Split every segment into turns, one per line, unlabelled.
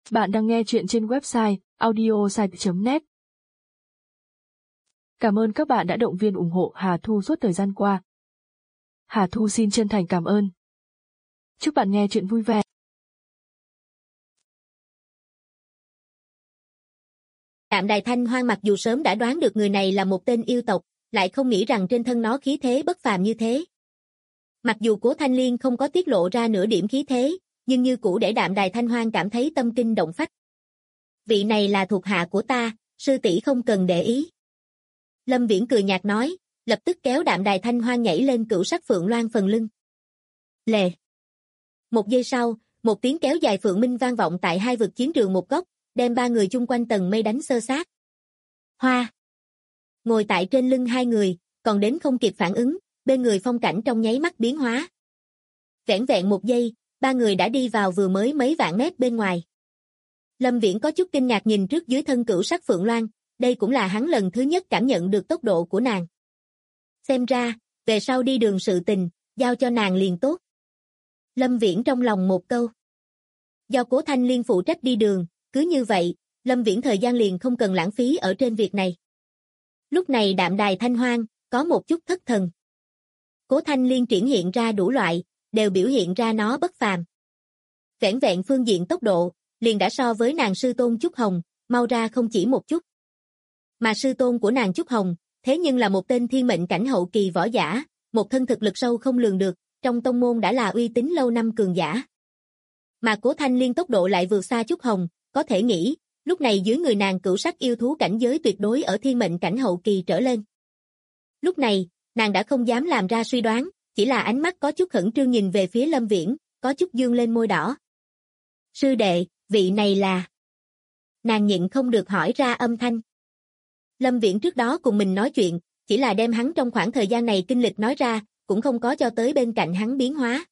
Bạn đang nghe chuyện trên website audiosite.net. Cảm ơn các bạn đã động viên ủng hộ Hà Thu suốt thời gian qua. Hà Thu xin chân thành cảm ơn. Chúc bạn nghe chuyện vui vẻ.
Đạm Đài Thanh Hoang mặc dù sớm đã đoán được người này là một tên yêu tộc, lại không nghĩ rằng trên thân nó khí thế bất phàm như thế. Mặc dù Cố Thanh Liên không có tiết lộ ra nửa điểm khí thế, nhưng như cũ để Đạm Đài Thanh Hoang cảm thấy tâm kinh động phách. Vị này là thuộc hạ của ta, sư tỷ không cần để ý. Lâm Viễn cười nhạt nói, lập tức kéo Đạm Đài Thanh Hoang nhảy lên cửu sắc phượng loan phần lưng. Lề. Một giây sau, một tiếng kéo dài phượng minh vang vọng tại hai vực chiến trường một góc, đem ba người chung quanh tầng mây đánh xơ xác. Hoa. Ngồi tại trên lưng hai người, còn đến không kịp phản ứng, bên người phong cảnh trong nháy mắt biến hóa. Vẻn vẹn một giây, ba người đã đi vào vừa mới mấy vạn mét bên ngoài. Lâm Viễn có chút kinh ngạc nhìn trước dưới thân cửu sắc phượng loan, đây cũng là hắn lần thứ nhất cảm nhận được tốc độ của nàng. Xem ra, về sau đi đường sự tình, giao cho nàng liền tốt. Lâm Viễn trong lòng một câu. Do Cố Thanh Liên phụ trách đi đường, cứ như vậy, Lâm Viễn thời gian liền không cần lãng phí ở trên việc này. Lúc này Đạm Đài Thanh Hoang, có một chút thất thần. Cố Thanh Liên triển hiện ra đủ loại, đều biểu hiện ra nó bất phàm. Vẻn vẹn phương diện tốc độ, liền đã so với nàng sư tôn Trúc Hồng, mau ra không chỉ một chút. Mà sư tôn của nàng Trúc Hồng, thế nhưng là một tên thiên mệnh cảnh hậu kỳ võ giả, một thân thực lực sâu không lường được, trong tông môn đã là uy tín lâu năm cường giả. Mà Cố Thanh Liên tốc độ lại vượt xa Trúc Hồng, có thể nghĩ, lúc này dưới người nàng cửu sắc yêu thú cảnh giới tuyệt đối ở thiên mệnh cảnh hậu kỳ trở lên. Lúc này, nàng đã không dám làm ra suy đoán, chỉ là ánh mắt có chút khẩn trương nhìn về phía Lâm Viễn, có chút dương lên môi đỏ. Sư đệ, vị này là... Nàng nhịn không được hỏi ra âm thanh. Lâm Viễn trước đó cùng mình nói chuyện, chỉ là đem hắn trong khoảng thời gian này kinh lịch nói ra, cũng không có cho tới bên cạnh hắn biến hóa.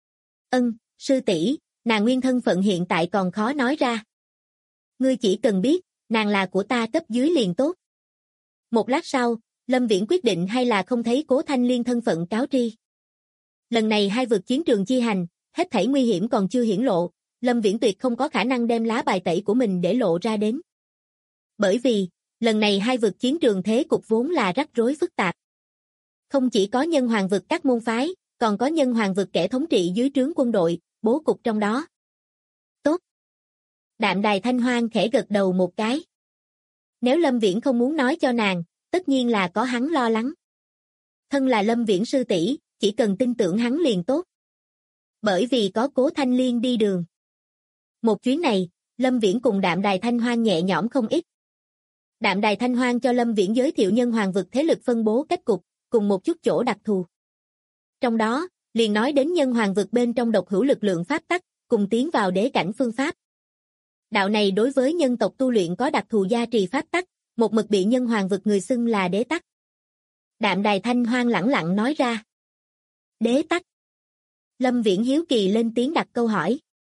Sư tỷ, nàng nguyên thân phận hiện tại còn khó nói ra. Ngươi chỉ cần biết, nàng là của ta cấp dưới liền tốt. Một lát sau, Lâm Viễn quyết định hay là không thấy Cố Thanh Liên thân phận cáo tri. Lần này hai vực chiến trường chi hành, hết thảy nguy hiểm còn chưa hiển lộ, Lâm Viễn tuyệt không có khả năng đem lá bài tẩy của mình để lộ ra đến. Bởi vì, lần này hai vực chiến trường thế cục vốn là rắc rối phức tạp. Không chỉ có nhân hoàng vực các môn phái, còn có nhân hoàng vực kẻ thống trị dưới trướng quân đội, bố cục trong đó. Tốt. Đạm Đài Thanh Hoang khẽ gật đầu một cái. Nếu Lâm Viễn không muốn nói cho nàng, tất nhiên là có hắn lo lắng. Thân là Lâm Viễn sư tỷ, chỉ cần tin tưởng hắn liền tốt. Bởi vì có Cố Thanh Liên đi đường. Một chuyến này, Lâm Viễn cùng Đạm Đài Thanh Hoang nhẹ nhõm không ít. Đạm Đài Thanh Hoang cho Lâm Viễn giới thiệu nhân hoàng vực thế lực phân bố cách cục, cùng một chút chỗ đặc thù. Trong đó, liền nói đến nhân hoàng vực bên trong độc hữu lực lượng pháp tắc, cùng tiến vào đế cảnh phương pháp. Đạo này đối với nhân tộc tu luyện có đặc thù gia trì pháp tắc, một mực bị nhân hoàng vực người xưng là đế tắc. Đạm Đài Thanh Hoang lẳng lặng nói ra. Đế tắc. Lâm Viễn hiếu kỳ lên tiếng đặt câu hỏi.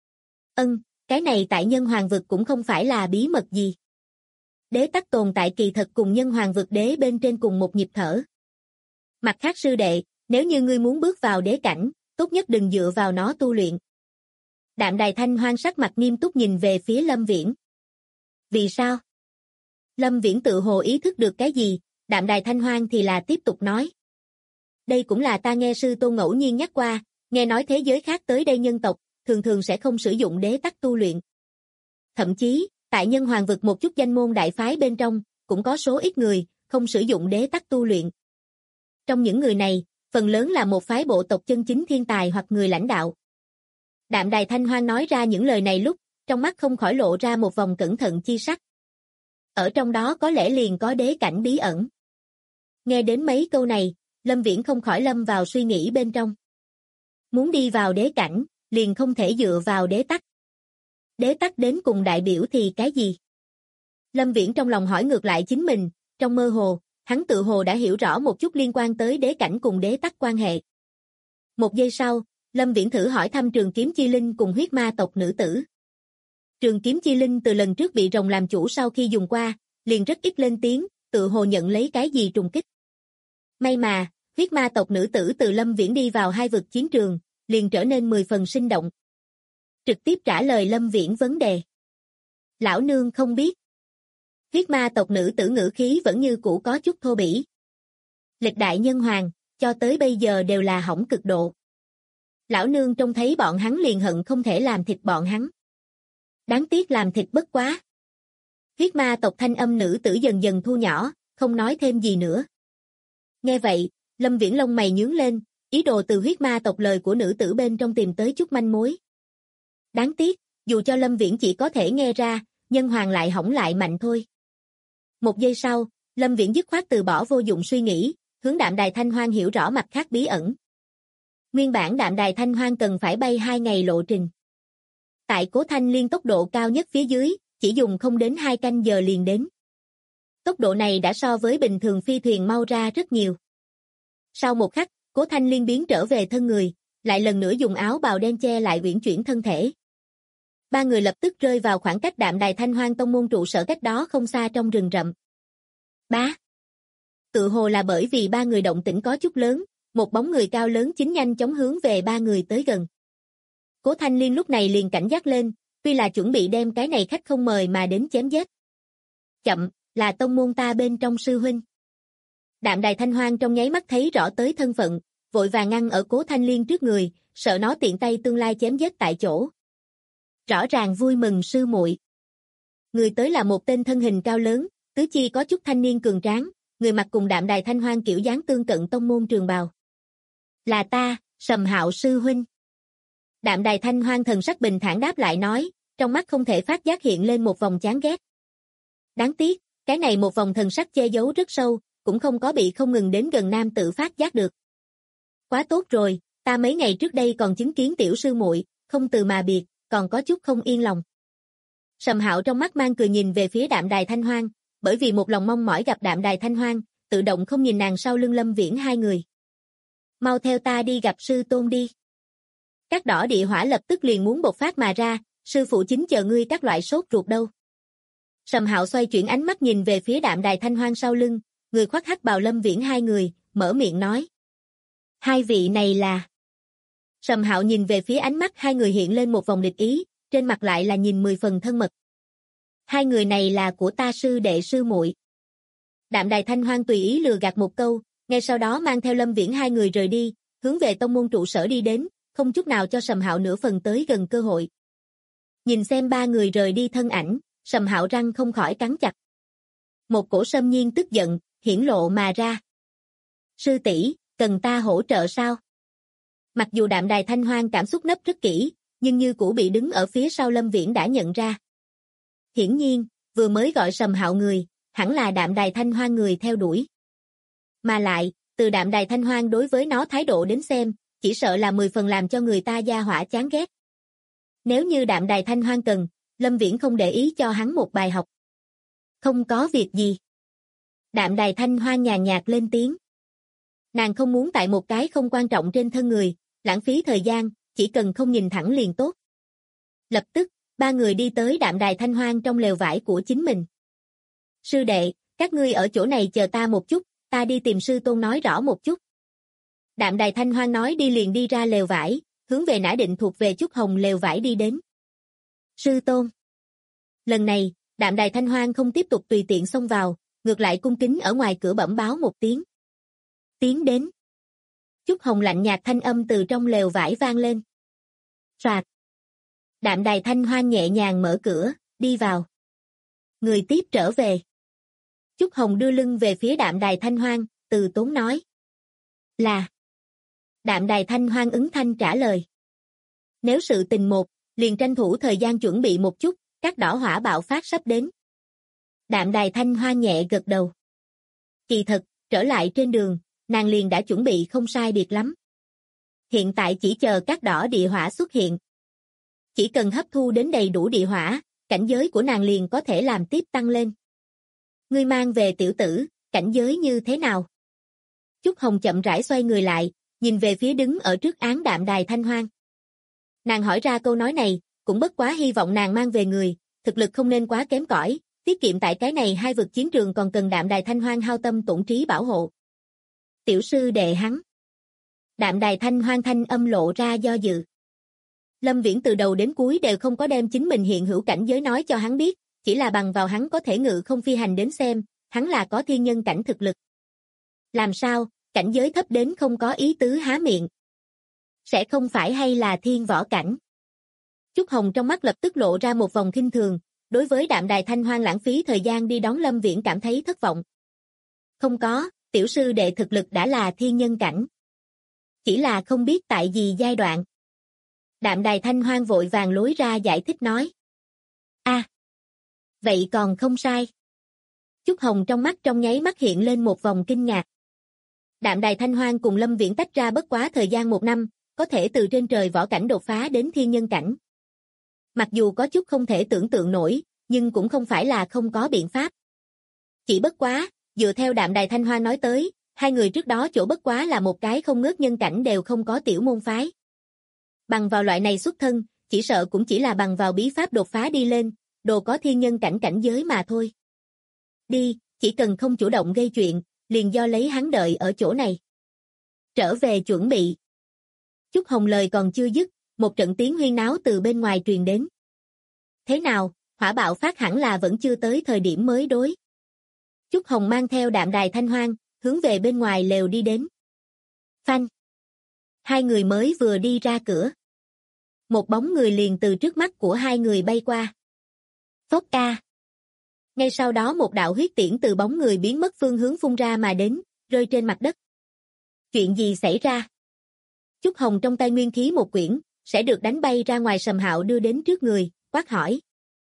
Cái này tại nhân hoàng vực cũng không phải là bí mật gì. Đế tắc tồn tại kỳ thật cùng nhân hoàng vực đế bên trên cùng một nhịp thở. Mặt khác sư đệ, nếu như ngươi muốn bước vào đế cảnh, tốt nhất đừng dựa vào nó tu luyện. Đạm Đài Thanh Hoang sắc mặt nghiêm túc nhìn về phía Lâm Viễn. Vì sao? Lâm Viễn tự hồ ý thức được cái gì, Đạm Đài Thanh Hoang thì là tiếp tục nói. Đây cũng là ta nghe sư tôn ngẫu nhiên nhắc qua, nghe nói thế giới khác tới đây nhân tộc, thường thường sẽ không sử dụng đế tắc tu luyện. Thậm chí, tại nhân hoàng vực một chút danh môn đại phái bên trong, cũng có số ít người, không sử dụng đế tắc tu luyện. Trong những người này, phần lớn là một phái bộ tộc chân chính thiên tài hoặc người lãnh đạo. Đạm Đài Thanh Hoang nói ra những lời này lúc, trong mắt không khỏi lộ ra một vòng cẩn thận chi sắc. Ở trong đó có lẽ liền có đế cảnh bí ẩn. Nghe đến mấy câu này, Lâm Viễn không khỏi lâm vào suy nghĩ bên trong. Muốn đi vào đế cảnh, liền không thể dựa vào đế tắc. Đế tắc đến cùng đại biểu thì cái gì? Lâm Viễn trong lòng hỏi ngược lại chính mình, trong mơ hồ, hắn tự hồ đã hiểu rõ một chút liên quan tới đế cảnh cùng đế tắc quan hệ. Một giây sau, Lâm Viễn thử hỏi thăm Trường Kiếm Chi Linh cùng huyết ma tộc nữ tử. Trường Kiếm Chi Linh từ lần trước bị rồng làm chủ sau khi dùng qua, liền rất ít lên tiếng, tự hồ nhận lấy cái gì trùng kích. May mà, huyết ma tộc nữ tử từ Lâm Viễn đi vào hai vực chiến trường, liền trở nên 10 phần sinh động. Trực tiếp trả lời Lâm Viễn vấn đề. Lão nương không biết. Huyết ma tộc nữ tử ngữ khí vẫn như cũ có chút thô bỉ. Lịch đại nhân hoàng, cho tới bây giờ đều là hỏng cực độ. Lão nương trông thấy bọn hắn liền hận không thể làm thịt bọn hắn. Đáng tiếc làm thịt bất quá. Huyết ma tộc thanh âm nữ tử dần dần thu nhỏ, không nói thêm gì nữa. Nghe vậy, Lâm Viễn lông mày nhướng lên, ý đồ từ huyết ma tộc lời của nữ tử bên trong tìm tới chút manh mối. Đáng tiếc, dù cho Lâm Viễn chỉ có thể nghe ra, nhân hoàng lại hỏng lại mạnh thôi. Một giây sau, Lâm Viễn dứt khoát từ bỏ vô dụng suy nghĩ, hướng Đạm Đài Thanh Hoang hiểu rõ mặt khác bí ẩn. Nguyên bản Đạm Đài Thanh Hoang cần phải bay 2 ngày lộ trình. Tại Cố Thanh Liên tốc độ cao nhất phía dưới, chỉ dùng không đến 2 canh giờ liền đến. Tốc độ này đã so với bình thường phi thuyền mau ra rất nhiều. Sau một khắc, Cố Thanh Liên biến trở về thân người, lại lần nữa dùng áo bào đen che lại uyển chuyển thân thể. Ba người lập tức rơi vào khoảng cách Đạm Đài Thanh Hoang tông môn trụ sở cách đó không xa trong rừng rậm. Bá. Tự hồ là bởi vì ba người động tĩnh có chút lớn, một bóng người cao lớn chính nhanh chóng hướng về ba người tới gần. Cố Thanh Liên lúc này liền cảnh giác lên, tuy là chuẩn bị đem cái này khách không mời mà đến chém giết. Chậm, là tông môn ta bên trong sư huynh. Đạm Đài Thanh Hoang trong nháy mắt thấy rõ tới thân phận, vội vàng ngăn ở Cố Thanh Liên trước người, sợ nó tiện tay tương lai chém giết tại chỗ. Rõ ràng vui mừng sư muội. Người tới là một tên thân hình cao lớn, tứ chi có chút thanh niên cường tráng, người mặc cùng Đạm Đài Thanh Hoang kiểu dáng tương cận tông môn trường bào. Là ta, Sầm Hạo sư huynh. Đạm Đài Thanh Hoang thần sắc bình thản đáp lại nói, trong mắt không thể phát giác hiện lên một vòng chán ghét. Đáng tiếc, cái này một vòng thần sắc che giấu rất sâu, cũng không có bị không ngừng đến gần nam tự phát giác được. Quá tốt rồi, ta mấy ngày trước đây còn chứng kiến tiểu sư muội, không từ mà biệt, còn có chút không yên lòng. Sầm Hạo trong mắt mang cười nhìn về phía Đạm Đài Thanh Hoang, bởi vì một lòng mong mỏi gặp Đạm Đài Thanh Hoang, tự động không nhìn nàng sau lưng Lâm Viễn hai người. Mau theo ta đi gặp sư tôn đi. Các đỏ địa hỏa lập tức liền muốn bộc phát mà ra, sư phụ chính chờ ngươi các loại sốt ruột đâu. Sầm Hạo xoay chuyển ánh mắt nhìn về phía Đạm Đài Thanh Hoang sau lưng, người khoác hắc bào Lâm Viễn hai người, mở miệng nói. Hai vị này là... Sầm Hạo nhìn về phía ánh mắt hai người hiện lên một vòng địch ý, trên mặt lại là nhìn 10 phần thân mật. Hai người này là của ta sư đệ sư muội. Đạm Đài Thanh Hoang tùy ý lừa gạt một câu, ngay sau đó mang theo Lâm Viễn hai người rời đi, hướng về tông môn trụ sở đi đến, không chút nào cho Sầm Hạo nửa phần tới gần cơ hội. Nhìn xem ba người rời đi thân ảnh, Sầm Hạo răng không khỏi cắn chặt. Một cổ xâm nhiên tức giận, hiển lộ mà ra. Sư tỷ, cần ta hỗ trợ sao? Mặc dù Đạm Đài Thanh Hoang cảm xúc nấp rất kỹ, nhưng như cũ bị đứng ở phía sau Lâm Viễn đã nhận ra. Hiển nhiên, vừa mới gọi Sầm Hạo người, hẳn là Đạm Đài Thanh Hoang người theo đuổi. Mà lại, từ Đạm Đài Thanh Hoang đối với nó thái độ đến xem, chỉ sợ là 10 phần làm cho người ta da hỏa chán ghét. Nếu như Đạm Đài Thanh Hoang cần, Lâm Viễn không để ý cho hắn một bài học. Không có việc gì. Đạm Đài Thanh Hoang nhàn nhạt lên tiếng. Nàng không muốn tại một cái không quan trọng trên thân người, lãng phí thời gian, chỉ cần không nhìn thẳng liền tốt. Lập tức, ba người đi tới Đạm Đài Thanh Hoang trong lều vải của chính mình. Sư đệ, các ngươi ở chỗ này chờ ta một chút, ta đi tìm sư tôn nói rõ một chút. Đạm Đài Thanh Hoang nói đi liền đi ra lều vải, hướng về Nã Định thuộc về Trúc Hồng lều vải đi đến. Sư tôn. Lần này, Đạm Đài Thanh Hoang không tiếp tục tùy tiện xông vào, ngược lại cung kính ở ngoài cửa bẩm báo một tiếng. Tiến đến. Trúc Hồng lạnh nhạt thanh âm từ trong lều vải vang lên. Soạt. Đạm Đài Thanh Hoang nhẹ nhàng mở cửa, đi vào. Người tiếp trở về. Trúc Hồng đưa lưng về phía Đạm Đài Thanh Hoang, từ tốn nói. Là. Đạm Đài Thanh Hoang ứng thanh trả lời. Nếu sự tình một, liền tranh thủ thời gian chuẩn bị một chút, các đỏ hỏa bạo phát sắp đến. Đạm Đài Thanh Hoang nhẹ gật đầu. Kỳ thật, trở lại trên đường, nàng liền đã chuẩn bị không sai biệt lắm. Hiện tại chỉ chờ các đỏ địa hỏa xuất hiện. Chỉ cần hấp thu đến đầy đủ địa hỏa, cảnh giới của nàng liền có thể làm tiếp tăng lên. Ngươi mang về tiểu tử, cảnh giới như thế nào? Trúc Hồng chậm rãi xoay người lại, nhìn về phía đứng ở trước án Đạm Đài Thanh Hoang. Nàng hỏi ra câu nói này, cũng bất quá hy vọng nàng mang về người, thực lực không nên quá kém cỏi, tiết kiệm tại cái này hai vực chiến trường còn cần Đạm Đài Thanh Hoang hao tâm tổn trí bảo hộ. Tiểu sư đệ hắn. Đạm Đài Thanh Hoang thanh âm lộ ra do dự. Lâm Viễn từ đầu đến cuối đều không có đem chính mình hiện hữu cảnh giới nói cho hắn biết, chỉ là bằng vào hắn có thể ngự không phi hành đến xem, hắn là có thiên nhân cảnh thực lực. Làm sao, cảnh giới thấp đến không có ý tứ há miệng. Sẽ không phải hay là thiên võ cảnh. Chúc Hồng trong mắt lập tức lộ ra một vòng khinh thường, đối với Đạm Đài Thanh Hoang lãng phí thời gian đi đón Lâm Viễn cảm thấy thất vọng. Không có, tiểu sư đệ thực lực đã là thiên nhân cảnh. Chỉ là không biết tại gì giai đoạn. Đạm Đài Thanh Hoang vội vàng lối ra giải thích nói. Vậy còn không sai. Chúc Hồng trong mắt trong nháy mắt hiện lên một vòng kinh ngạc. Đạm Đài Thanh Hoang cùng Lâm Viễn tách ra bất quá thời gian 1 năm, có thể từ trên trời võ cảnh đột phá đến thiên nhân cảnh. Mặc dù có chút không thể tưởng tượng nổi, nhưng cũng không phải là không có biện pháp. Chỉ bất quá, dựa theo Đạm Đài Thanh Hoang nói tới, hai người trước đó chỗ bất quá là một cái không ngớt nhân cảnh đều không có tiểu môn phái. Bằng vào loại này xuất thân, chỉ sợ cũng chỉ là bằng vào bí pháp đột phá đi lên, đồ có thiên nhân cảnh cảnh giới mà thôi. Đi, chỉ cần không chủ động gây chuyện, liền do lấy hắn đợi ở chỗ này. Trở về chuẩn bị. Chúc Hồng lời còn chưa dứt, một trận tiếng huyên náo từ bên ngoài truyền đến. Thế nào, hỏa bạo phát hẳn là vẫn chưa tới thời điểm mới đối. Chúc Hồng mang theo Đạm Đài Thanh Hoang, hướng về bên ngoài lều đi đến. Phanh. Hai người mới vừa đi ra cửa. Một bóng người liền từ trước mắt của hai người bay qua. Phốc ca. Ngay sau đó một đạo huyết tiễn từ bóng người biến mất phương hướng phun ra mà đến, rơi trên mặt đất. Chuyện gì xảy ra? Chúc Hồng trong tay nguyên khí một quyển, sẽ được đánh bay ra ngoài Sầm Hạo đưa đến trước người, quát hỏi.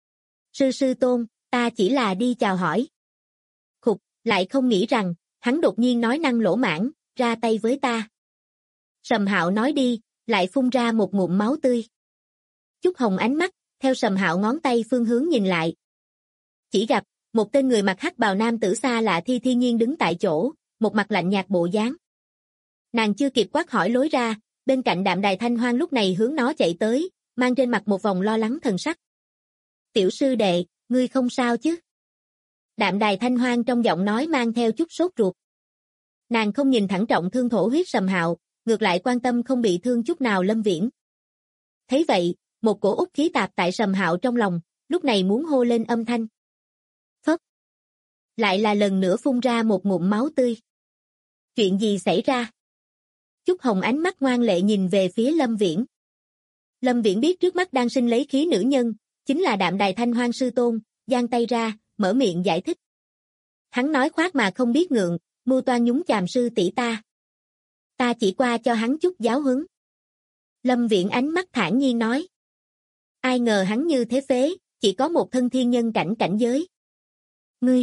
Sư tôn, ta chỉ là đi chào hỏi. Khục, lại không nghĩ rằng, hắn đột nhiên nói năng lỗ mãng, ra tay với ta. Sầm Hạo nói đi, lại phun ra một ngụm máu tươi. Chúc Hồng ánh mắt, theo Sầm Hạo ngón tay phương hướng nhìn lại. Chỉ gặp, một tên người mặc hắc bào nam tử xa lạ thiên nhiên đứng tại chỗ, một mặt lạnh nhạt bộ dáng. Nàng chưa kịp quát hỏi lối ra, bên cạnh Đạm Đài Thanh Hoang lúc này hướng nó chạy tới, mang trên mặt một vòng lo lắng thần sắc. Tiểu sư đệ, ngươi không sao chứ? Đạm Đài Thanh Hoang trong giọng nói mang theo chút sốt ruột. Nàng không nhìn thẳng trọng thương thổ huyết Sầm Hạo, ngược lại quan tâm không bị thương chút nào Lâm Viễn. Thấy vậy, một cổ út khí tạp tại Sầm Hạo trong lòng, lúc này muốn hô lên âm thanh. Phất. Lại là lần nữa phun ra một ngụm máu tươi. Chuyện gì xảy ra? Chúc Hồng ánh mắt ngoan lệ nhìn về phía Lâm Viễn. Lâm Viễn biết trước mắt đang sinh lấy khí nữ nhân, chính là Đạm Đài Thanh Hoang sư tôn, giang tay ra, mở miệng giải thích. Hắn nói khoác mà không biết ngượng, mưu toan nhúng chàm sư tỷ ta. Ta chỉ qua cho hắn chút giáo huấn. Lâm Viễn ánh mắt thản nhiên nói. Ai ngờ hắn như thế phế, chỉ có một thân thiên nhân cảnh giới. Ngươi.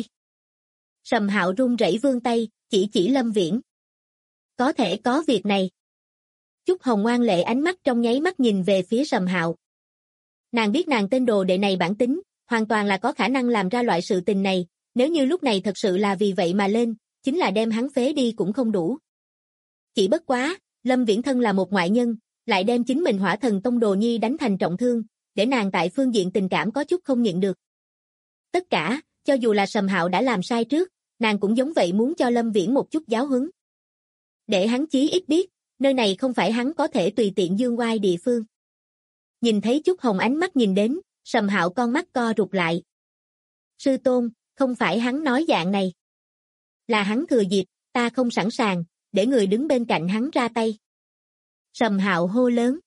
Sầm Hạo run rẩy vươn tay, chỉ Lâm Viễn. Có thể có việc này. Chúc Hồng ngoan lệ ánh mắt trong nháy mắt nhìn về phía Sầm Hạo. Nàng biết nàng tên đồ đệ này bản tính, hoàn toàn là có khả năng làm ra loại sự tình này, nếu như lúc này thật sự là vì vậy mà lên, chính là đem hắn phế đi cũng không đủ. Chỉ bất quá, Lâm Viễn thân là một ngoại nhân, lại đem chính mình Hỏa Thần Tông đồ nhi đánh thành trọng thương, để nàng tại phương diện tình cảm có chút không nhịn được. Tất cả, cho dù là Sầm Hạo đã làm sai trước, nàng cũng giống vậy muốn cho Lâm Viễn một chút giáo huấn. Để hắn chí ít biết, nơi này không phải hắn có thể tùy tiện dương oai địa phương. Nhìn thấy Chúc Hồng ánh mắt nhìn đến, Sầm Hạo con mắt co rụt lại. Sư tôn, không phải hắn nói dạng này. Là hắn thừa dịp, ta không sẵn sàng, để người đứng bên cạnh hắn ra tay. Sầm Hạo hô lớn.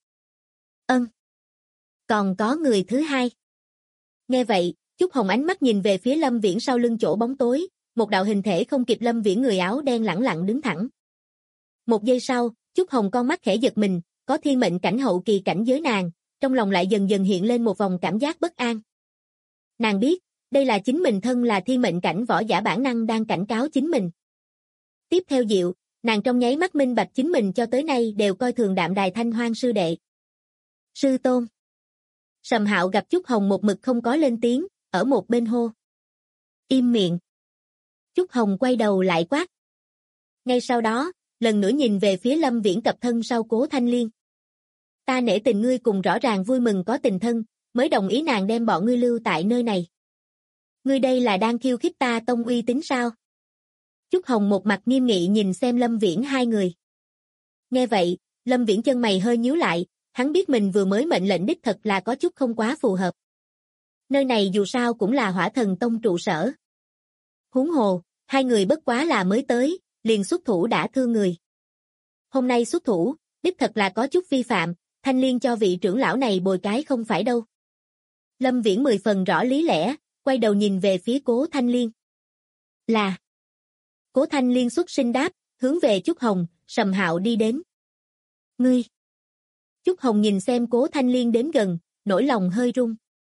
Còn có người thứ hai. Nghe vậy, Chúc Hồng ánh mắt nhìn về phía Lâm Viễn sau lưng chỗ bóng tối, một đạo hình thể không kịp Lâm Viễn người áo đen lẳng lặng đứng thẳng. Một giây sau, Chúc Hồng con mắt khẽ giật mình, có thiên mệnh cảnh hậu kỳ cảnh giới nàng, trong lòng lại dần dần hiện lên một vòng cảm giác bất an. Nàng biết, đây là chính mình thân là thiên mệnh cảnh võ giả bản năng đang cảnh cáo chính mình. Tiếp theo Diệu, nàng trong nháy mắt minh bạch chính mình cho tới nay đều coi thường Đạm Đài Thanh Hoang sư đệ. Sư tôn. Sầm Hạo gặp Chúc Hồng một mực không có lên tiếng, ở một bên hô. Im miệng. Chúc Hồng quay đầu lại quát. Ngay sau đó, lần nữa nhìn về phía Lâm Viễn cặp thân sau Cố Thanh Liên. Ta nể tình ngươi cùng rõ ràng vui mừng có tình thân, mới đồng ý nàng đem bọn ngươi lưu tại nơi này. Ngươi đây là đang khiêu khích ta tông uy tín sao? Chúc Hồng một mặt nghiêm nghị nhìn xem Lâm Viễn hai người. Nghe vậy, Lâm Viễn chân mày hơi nhíu lại, hắn biết mình vừa mới mệnh lệnh đích thật là có chút không quá phù hợp. Nơi này dù sao cũng là Hỏa Thần Tông trụ sở. Huống hồ, hai người bất quá là mới tới, liền xuất thủ đã thương người. Hôm nay xuất thủ, đích thật là có chút vi phạm, Thanh Liên cho vị trưởng lão này bồi cái không phải đâu. Lâm Viễn 10 phần rõ lý lẽ, quay đầu nhìn về phía Cố Thanh Liên. Là. Cố Thanh Liên xuất sinh đáp, hướng về Chúc Hồng, Sầm Hạo đi đến. Ngươi. Chúc Hồng nhìn xem Cố Thanh Liên đến gần, nỗi lòng hơi run.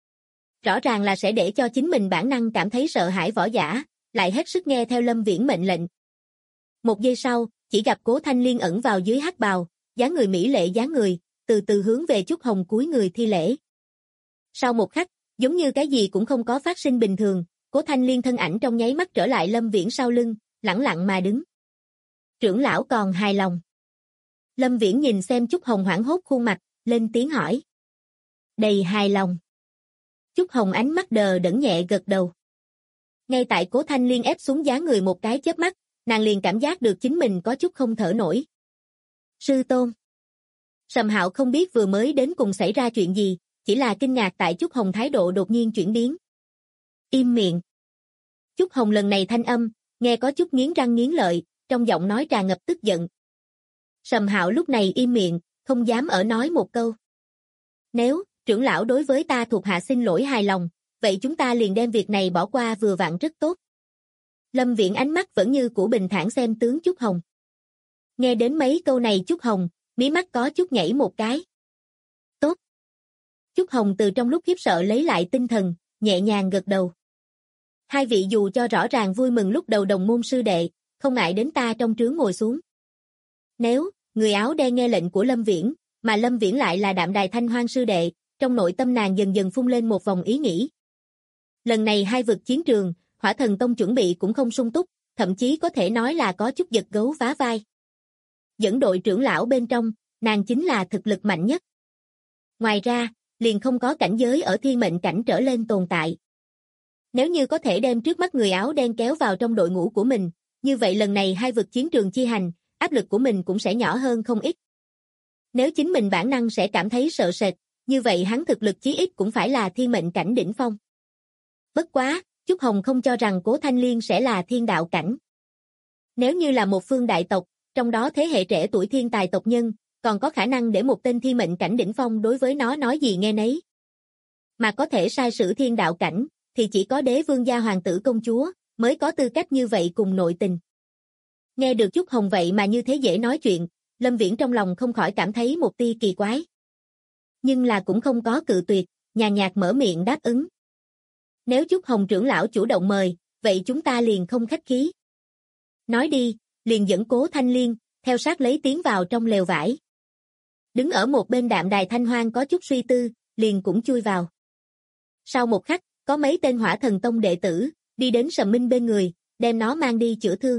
Rõ ràng là sẽ để cho chính mình bản năng cảm thấy sợ hãi võ giả, lại hết sức nghe theo Lâm Viễn mệnh lệnh. Một giây sau, chỉ gặp Cố Thanh Liên ẩn vào dưới hắc bào, dáng người mỹ lệ dáng người, từ từ hướng về Chúc Hồng cúi người thi lễ. Sau một khắc, giống như cái gì cũng không có phát sinh bình thường, Cố Thanh Liên thân ảnh trong nháy mắt trở lại Lâm Viễn sau lưng, lẳng lặng mà đứng. Trưởng lão còn hài lòng. Lâm Viễn nhìn xem Chúc Hồng hoảng hốt khuôn mặt, lên tiếng hỏi. Đầy hài lòng. Chúc Hồng ánh mắt đờ đẫn nhẹ gật đầu. Ngay tại Cố Thanh Liên ép xuống dáng người một cái chớp mắt, nàng liền cảm giác được chính mình có chút không thở nổi. Sư tôn. Sầm Hạo không biết vừa mới đến cùng xảy ra chuyện gì, chỉ là kinh ngạc tại Chúc Hồng thái độ đột nhiên chuyển biến. Im miệng. Chúc Hồng lần này thanh âm, nghe có chút nghiến răng nghiến lợi, trong giọng nói tràn ngập tức giận. Sầm Hạo lúc này im miệng, không dám ở nói một câu. Nếu trưởng lão đối với ta thuộc hạ xin lỗi hài lòng, vậy chúng ta liền đem việc này bỏ qua vừa vặn rất tốt. Lâm Viễn ánh mắt vẫn như cũ bình thản xem tướng Chúc Hồng. Nghe đến mấy câu này Chúc Hồng, mí mắt có chút nhảy một cái. Tốt. Chúc Hồng từ trong lúc khiếp sợ lấy lại tinh thần, nhẹ nhàng gật đầu. Hai vị dù cho rõ ràng vui mừng lúc đầu đồng môn sư đệ, không ngại đến ta trong trướng ngồi xuống. Nếu, người áo đen nghe lệnh của Lâm Viễn, mà Lâm Viễn lại là Đạm Đài Thanh Hoang sư đệ, trong nội tâm nàng dần dần phun lên một vòng ý nghĩ. Lần này hai vực chiến trường, Hỏa Thần Tông chuẩn bị cũng không sung túc, thậm chí có thể nói là có chút giật gấu vá vai. Dẫn đội trưởng lão bên trong, nàng chính là thực lực mạnh nhất. Ngoài ra, liền không có cảnh giới ở thiên mệnh cảnh trở lên tồn tại. Nếu như có thể đem trước mắt người áo đen kéo vào trong đội ngũ của mình, như vậy lần này hai vực chiến trường chi hành, áp lực của mình cũng sẽ nhỏ hơn không ít. Nếu chính mình bản năng sẽ cảm thấy sợ sệt, như vậy hắn thực lực chí ít cũng phải là thiên mệnh cảnh đỉnh phong. Bất quá, Chúc Hồng không cho rằng Cố Thanh Liên sẽ là thiên đạo cảnh. Nếu như là một phương đại tộc, trong đó thế hệ trẻ tuổi thiên tài tộc nhân, còn có khả năng để một tên thiên mệnh cảnh đỉnh phong đối với nó nói gì nghe nấy. Mà có thể sai sử thiên đạo cảnh, thì chỉ có đế vương gia hoàng tử công chúa, mới có tư cách như vậy cùng nội tình. Nghe được Chúc Hồng vậy mà như thế dễ nói chuyện, Lâm Viễn trong lòng không khỏi cảm thấy một tia kỳ quái. Nhưng là cũng không có cự tuyệt, nhàn nhạt mở miệng đáp ứng. Nếu Chúc Hồng trưởng lão chủ động mời, vậy chúng ta liền không khách khí. Nói đi, liền dẫn Cố Thanh Liên, theo sát lấy tiến vào trong lều vải. Đứng ở một bên Đạm Đài Thanh Hoang có chút suy tư, liền cũng chui vào. Sau một khắc, có mấy tên Hỏa Thần Tông đệ tử, đi đến Sầm Minh bên người, đem nó mang đi chữa thương.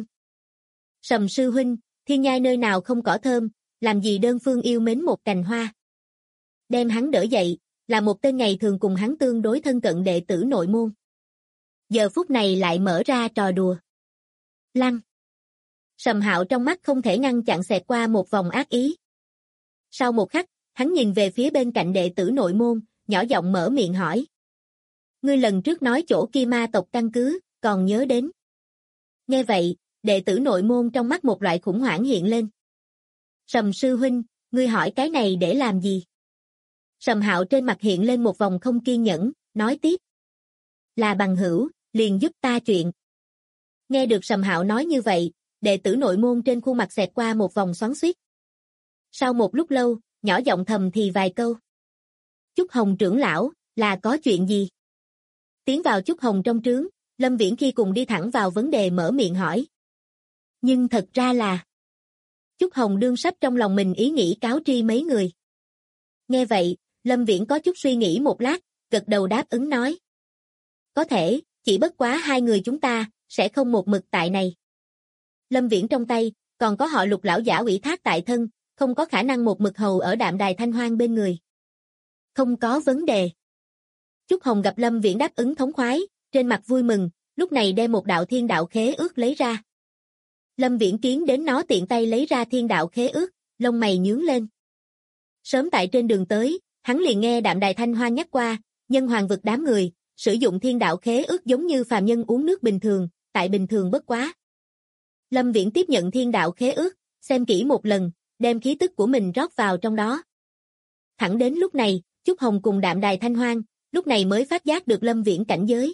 Sầm sư huynh, thiên nhai nơi nào không cỏ thơm, làm gì đơn phương yêu mến một cành hoa. Đem hắn đỡ dậy, là một tên ngày thường cùng hắn tương đối thân cận đệ tử nội môn. Giờ phút này lại mở ra trò đùa. Lăng. Sầm Hạo trong mắt không thể ngăn chặn xẹt qua một vòng ác ý. Sau một khắc, hắn nhìn về phía bên cạnh đệ tử nội môn, nhỏ giọng mở miệng hỏi. Ngươi lần trước nói chỗ kia ma tộc căn cứ, còn nhớ đến. Nghe vậy, đệ tử nội môn trong mắt một loại khủng hoảng hiện lên. Sầm sư huynh, ngươi hỏi cái này để làm gì? Sầm Hạo trên mặt hiện lên một vòng không kiên nhẫn, nói tiếp. Là bằng hữu, liền giúp ta chuyện. Nghe được Sầm Hạo nói như vậy, đệ tử nội môn trên khuôn mặt xẹt qua một vòng xoắn xuýt. Sau một lúc lâu, nhỏ giọng thầm thì vài câu. Chúc Hồng trưởng lão, là có chuyện gì? Tiến vào Chúc Hồng trong trướng, Lâm Viễn khi cùng đi thẳng vào vấn đề mở miệng hỏi. Nhưng thật ra là... Chúc Hồng đương sắp trong lòng mình ý nghĩ cáo tri mấy người. Nghe vậy, Lâm Viễn có chút suy nghĩ một lát, gật đầu đáp ứng nói. Có thể, chỉ bất quá hai người chúng ta, sẽ không một mực tại này. Lâm Viễn trong tay, còn có họ Lục lão giả ủy thác tại thân, không có khả năng một mực hầu ở Đạm Đài Thanh Hoang bên người. Không có vấn đề. Chúc Hồng gặp Lâm Viễn đáp ứng thống khoái, trên mặt vui mừng, lúc này đem một đạo thiên đạo khế ước lấy ra. Lâm Viễn kiến đến nó tiện tay lấy ra thiên đạo khế ước, lông mày nhướng lên. Sớm tại trên đường tới, hắn liền nghe Đạm Đài Thanh Hoang nhắc qua, nhân hoàng vực đám người, sử dụng thiên đạo khế ước giống như phàm nhân uống nước bình thường, tại bình thường bất quá. Lâm Viễn tiếp nhận thiên đạo khế ước, xem kỹ một lần, đem khí tức của mình rót vào trong đó. Thẳng đến lúc này, Chúc Hồng cùng Đạm Đài Thanh Hoang, lúc này mới phát giác được Lâm Viễn cảnh giới.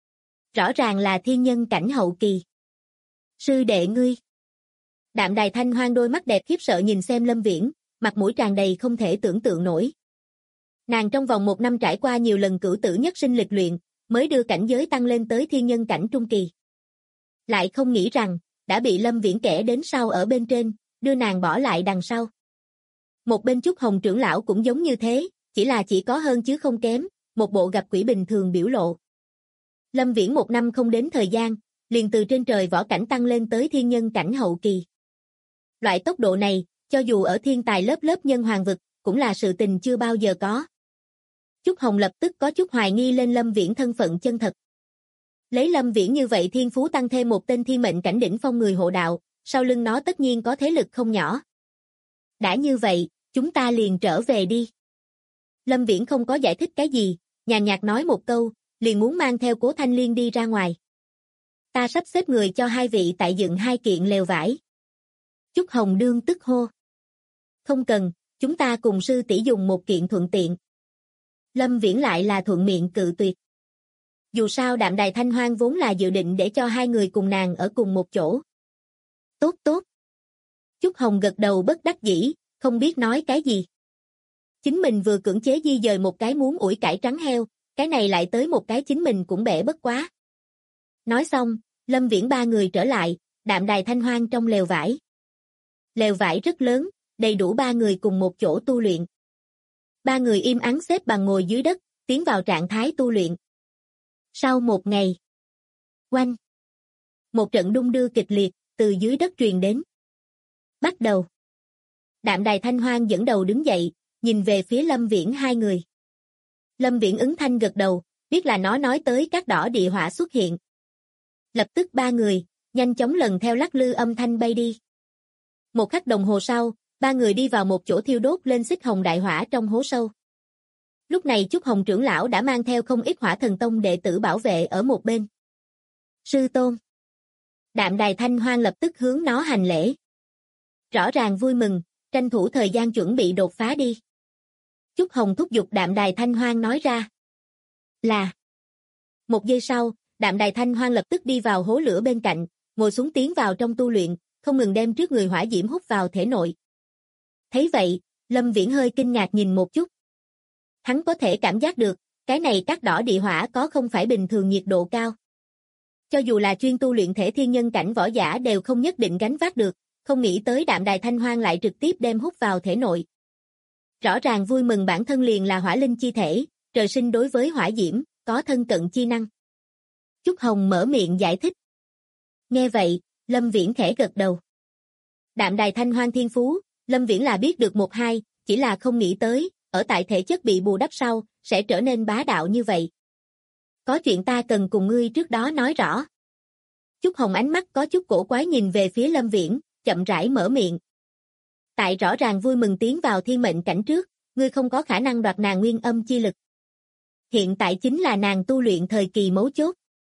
Rõ ràng là thiên nhân cảnh hậu kỳ. Sư đệ ngươi. Đạm Đài Thanh Hoang đôi mắt đẹp khiếp sợ nhìn xem Lâm Viễn, mặt mũi tràn đầy không thể tưởng tượng nổi. Nàng trong vòng 1 năm trải qua nhiều lần cửu tử nhất sinh lịch luyện, mới đưa cảnh giới tăng lên tới thiên nhân cảnh trung kỳ. Lại không nghĩ rằng, đã bị Lâm Viễn kẻ đến sau ở bên trên, đưa nàng bỏ lại đằng sau. Một bên Chúc Hồng trưởng lão cũng giống như thế, chỉ có hơn chứ không kém, một bộ gặp quỷ bình thường biểu lộ. Lâm Viễn 1 năm không đến thời gian, liền từ trên trời võ cảnh tăng lên tới thiên nhân cảnh hậu kỳ. Loại tốc độ này, cho dù ở thiên tài lớp nhân hoàng vực, cũng là sự tình chưa bao giờ có. Chúc Hồng lập tức có chút hoài nghi lên Lâm Viễn thân phận chân thật. Lấy Lâm Viễn như vậy thiên phú tăng thêm một tên thiên mệnh cảnh đỉnh phong người hộ đạo, sau lưng nó tất nhiên có thế lực không nhỏ. Đã như vậy, chúng ta liền trở về đi. Lâm Viễn không có giải thích cái gì, nhàn nhạt nói một câu, liền muốn mang theo Cố Thanh Liên đi ra ngoài. Ta sắp xếp người cho 2 vị tại dựng 2 kiện lều vải. Chúc Hồng đương tức hô. Không cần, chúng ta cùng sư tỷ dùng 1 kiện thuận tiện. Lâm Viễn lại là thuận miệng cự tuyệt. Dù sao Đạm Đài Thanh Hoang vốn là dự định để cho 2 người cùng nàng ở cùng một chỗ. Tốt tốt. Chúc Hồng gật đầu bất đắc dĩ, không biết nói cái gì. Chính mình vừa cưỡng chế di dời một cái muốn ủi cải trắng heo, cái này lại tới một cái chính mình cũng bẻ bất quá. Nói xong, Lâm Viễn 3 người trở lại, Đạm Đài Thanh Hoang trong lều vải. Lều vải rất lớn, đầy đủ 3 người cùng một chỗ tu luyện. 3 người im ắng xếp bằng ngồi dưới đất, tiến vào trạng thái tu luyện. Sau 1 ngày, oanh, một trận đung đưa kịch liệt, từ dưới đất truyền đến. Bắt đầu. Đạm Đài Thanh Hoang dẫn đầu đứng dậy, nhìn về phía Lâm Viễn 2 người. Lâm Viễn ứng thanh gật đầu, biết là nó nói tới các đỏ địa hỏa xuất hiện. Lập tức 3 người, nhanh chóng lần theo lắc lư âm thanh bay đi. 1 khắc đồng hồ sau, 3 người đi vào một chỗ thiêu đốt lên xích hồng đại hỏa trong hố sâu. Lúc này Chúc Hồng trưởng lão đã mang theo không ít Hỏa Thần Tông đệ tử bảo vệ ở một bên. Sư tôn. Đạm Đài Thanh Hoang lập tức hướng nó hành lễ. Rõ ràng vui mừng, tranh thủ thời gian chuẩn bị đột phá đi. Chúc Hồng thúc giục Đạm Đài Thanh Hoang nói ra. Là. 1 giây sau, Đạm Đài Thanh Hoang lập tức đi vào hố lửa bên cạnh, ngồi xuống tiến vào trong tu luyện, không ngừng đem trước người hỏa diễm hút vào thể nội. Thấy vậy, Lâm Viễn hơi kinh ngạc nhìn một chút. Hắn có thể cảm giác được, cái này cát đỏ địa hỏa có không phải bình thường nhiệt độ cao. Cho dù là chuyên tu luyện thể thiên nhân cảnh võ giả đều không nhất định gánh vác được, không nghĩ tới Đạm Đài Thanh Hoang lại trực tiếp đem hút vào thể nội. Rõ ràng vui mừng bản thân liền là hỏa linh chi thể, trời sinh đối với hỏa diễm, có thân cận chi năng. Chúc Hồng mở miệng giải thích. Nghe vậy, Lâm Viễn khẽ gật đầu. Đạm Đài Thanh Hoang thiên phú, Lâm Viễn là biết được 1-2, chỉ là không nghĩ tới, ở tại thể chất bị bù đắp sau, sẽ trở nên bá đạo như vậy. Có chuyện ta cần cùng ngươi trước đó nói rõ. Chúc Hồng ánh mắt có chút cổ quái nhìn về phía Lâm Viễn, chậm rãi mở miệng. Tại rõ ràng vui mừng tiến vào thiên mệnh cảnh trước, ngươi không có khả năng đoạt nàng nguyên âm chi lực. Hiện tại chính là nàng tu luyện thời kỳ mấu chốt.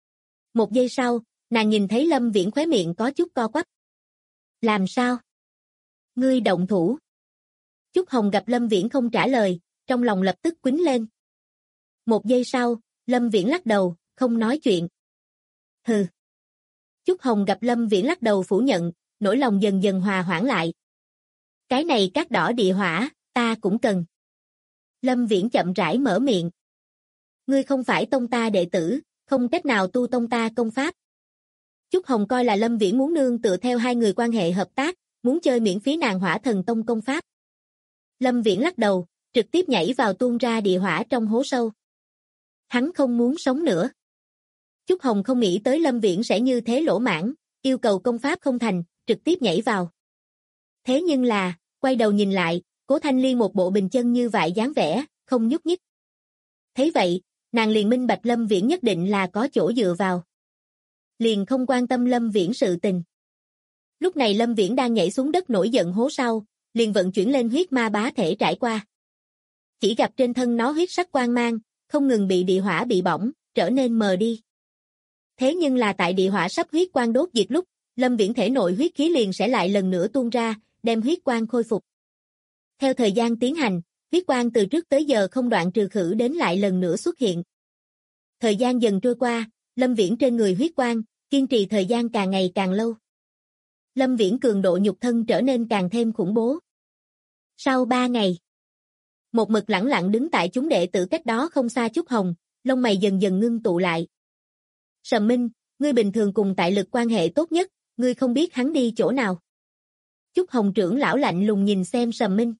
1 giây sau, nàng nhìn thấy Lâm Viễn khóe miệng có chút co quắp. Làm sao? Ngươi động thủ. Chúc Hồng gặp Lâm Viễn không trả lời, trong lòng lập tức quýnh lên. 1 giây sau, Lâm Viễn lắc đầu, không nói chuyện. Hừ. Chúc Hồng gặp Lâm Viễn lắc đầu phủ nhận, nỗi lòng dần dần hòa hoãn lại. Cái này cát đỏ địa hỏa, ta cũng cần. Lâm Viễn chậm rãi mở miệng. Ngươi không phải tông ta đệ tử, không cách nào tu tông ta công pháp. Chúc Hồng coi là Lâm Viễn muốn nương tựa theo 2 người quan hệ hợp tác, muốn chơi miễn phí nàng Hỏa Thần Tông công pháp. Lâm Viễn lắc đầu, trực tiếp nhảy vào tuôn ra địa hỏa trong hố sâu. Hắn không muốn sống nữa. Chúc Hồng không nghĩ tới Lâm Viễn sẽ như thế lỗ mãn, yêu cầu công pháp không thành, trực tiếp nhảy vào. Thế nhưng là, quay đầu nhìn lại, Cố Thanh Liên một bộ bình chân như vậy dáng vẻ, không nhúc nhích. Thấy vậy, nàng liền minh bạch Lâm Viễn nhất định là có chỗ dựa vào. Liền không quan tâm Lâm Viễn sự tình. Lúc này Lâm Viễn đang nhảy xuống đất nổi giận hố sau, liền vận chuyển lên huyết ma bá thể trải qua. Chỉ gặp trên thân nó huyết sắc quang mang, không ngừng bị địa hỏa bị bỏng, trở nên mờ đi. Thế nhưng là tại địa hỏa sắp huyết quang đốt diệt lúc, Lâm Viễn thể nội huyết khí liền sẽ lại lần nữa tuôn ra, đem huyết quang khôi phục. Theo thời gian tiến hành, huyết quang từ trước tới giờ không đoạn trừ khử đến lại lần nữa xuất hiện. Thời gian dần trôi qua, Lâm Viễn trên người huyết quang, kiên trì thời gian càng ngày càng lâu. Lâm Viễn cường độ nhục thân trở nên càng thêm khủng bố. Sau 3 ngày, một mực lẳng lặng đứng tại chúng đệ tử cách đó không xa Chúc Hồng, lông mày dần dần ngưng tụ lại. Sầm Minh, ngươi bình thường cùng Tại Lực quan hệ tốt nhất, ngươi không biết hắn đi chỗ nào. Chúc Hồng trưởng lão lạnh lùng nhìn xem Sầm Minh.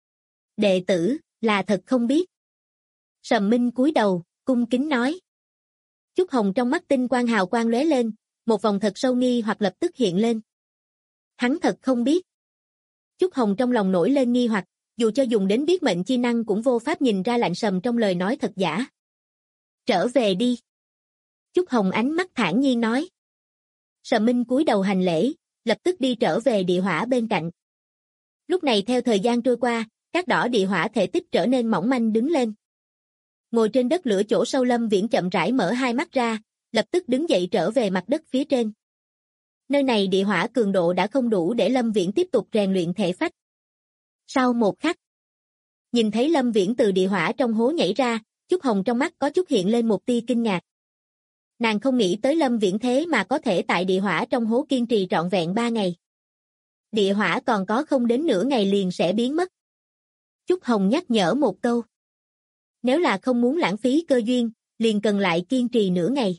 Đệ tử, là thật không biết. Sầm Minh cúi đầu, cung kính nói. Chúc Hồng trong mắt tinh quang hào quang lóe lên, một vòng thật sâu nghi hoặc lập tức hiện lên. Hắn thật không biết. Chúc Hồng trong lòng nổi lên nghi hoặc, dù cho dùng đến biết mệnh chi năng cũng vô pháp nhìn ra lạnh sầm trong lời nói thật giả. Trở về đi. Chúc Hồng ánh mắt thản nhiên nói. Sầm Minh cúi đầu hành lễ, lập tức đi trở về địa hỏa bên cạnh. Lúc này theo thời gian trôi qua, các đỏ địa hỏa thể tích trở nên mỏng manh đứng lên. Ngồi trên đất lửa chỗ sâu Lâm Viễn chậm rãi mở hai mắt ra, lập tức đứng dậy trở về mặt đất phía trên. Nơi này địa hỏa cường độ đã không đủ để Lâm Viễn tiếp tục rèn luyện thể phách. Sau một khắc, nhìn thấy Lâm Viễn từ địa hỏa trong hố nhảy ra, Chúc Hồng trong mắt có chút hiện lên một tia kinh ngạc. Nàng không nghĩ tới Lâm Viễn thế mà có thể tại địa hỏa trong hố kiên trì trọn vẹn 3 ngày. Địa hỏa còn có không đến nửa ngày liền sẽ biến mất. Chúc Hồng nhắc nhở một câu. Nếu là không muốn lãng phí cơ duyên, liền cần lại kiên trì nửa ngày.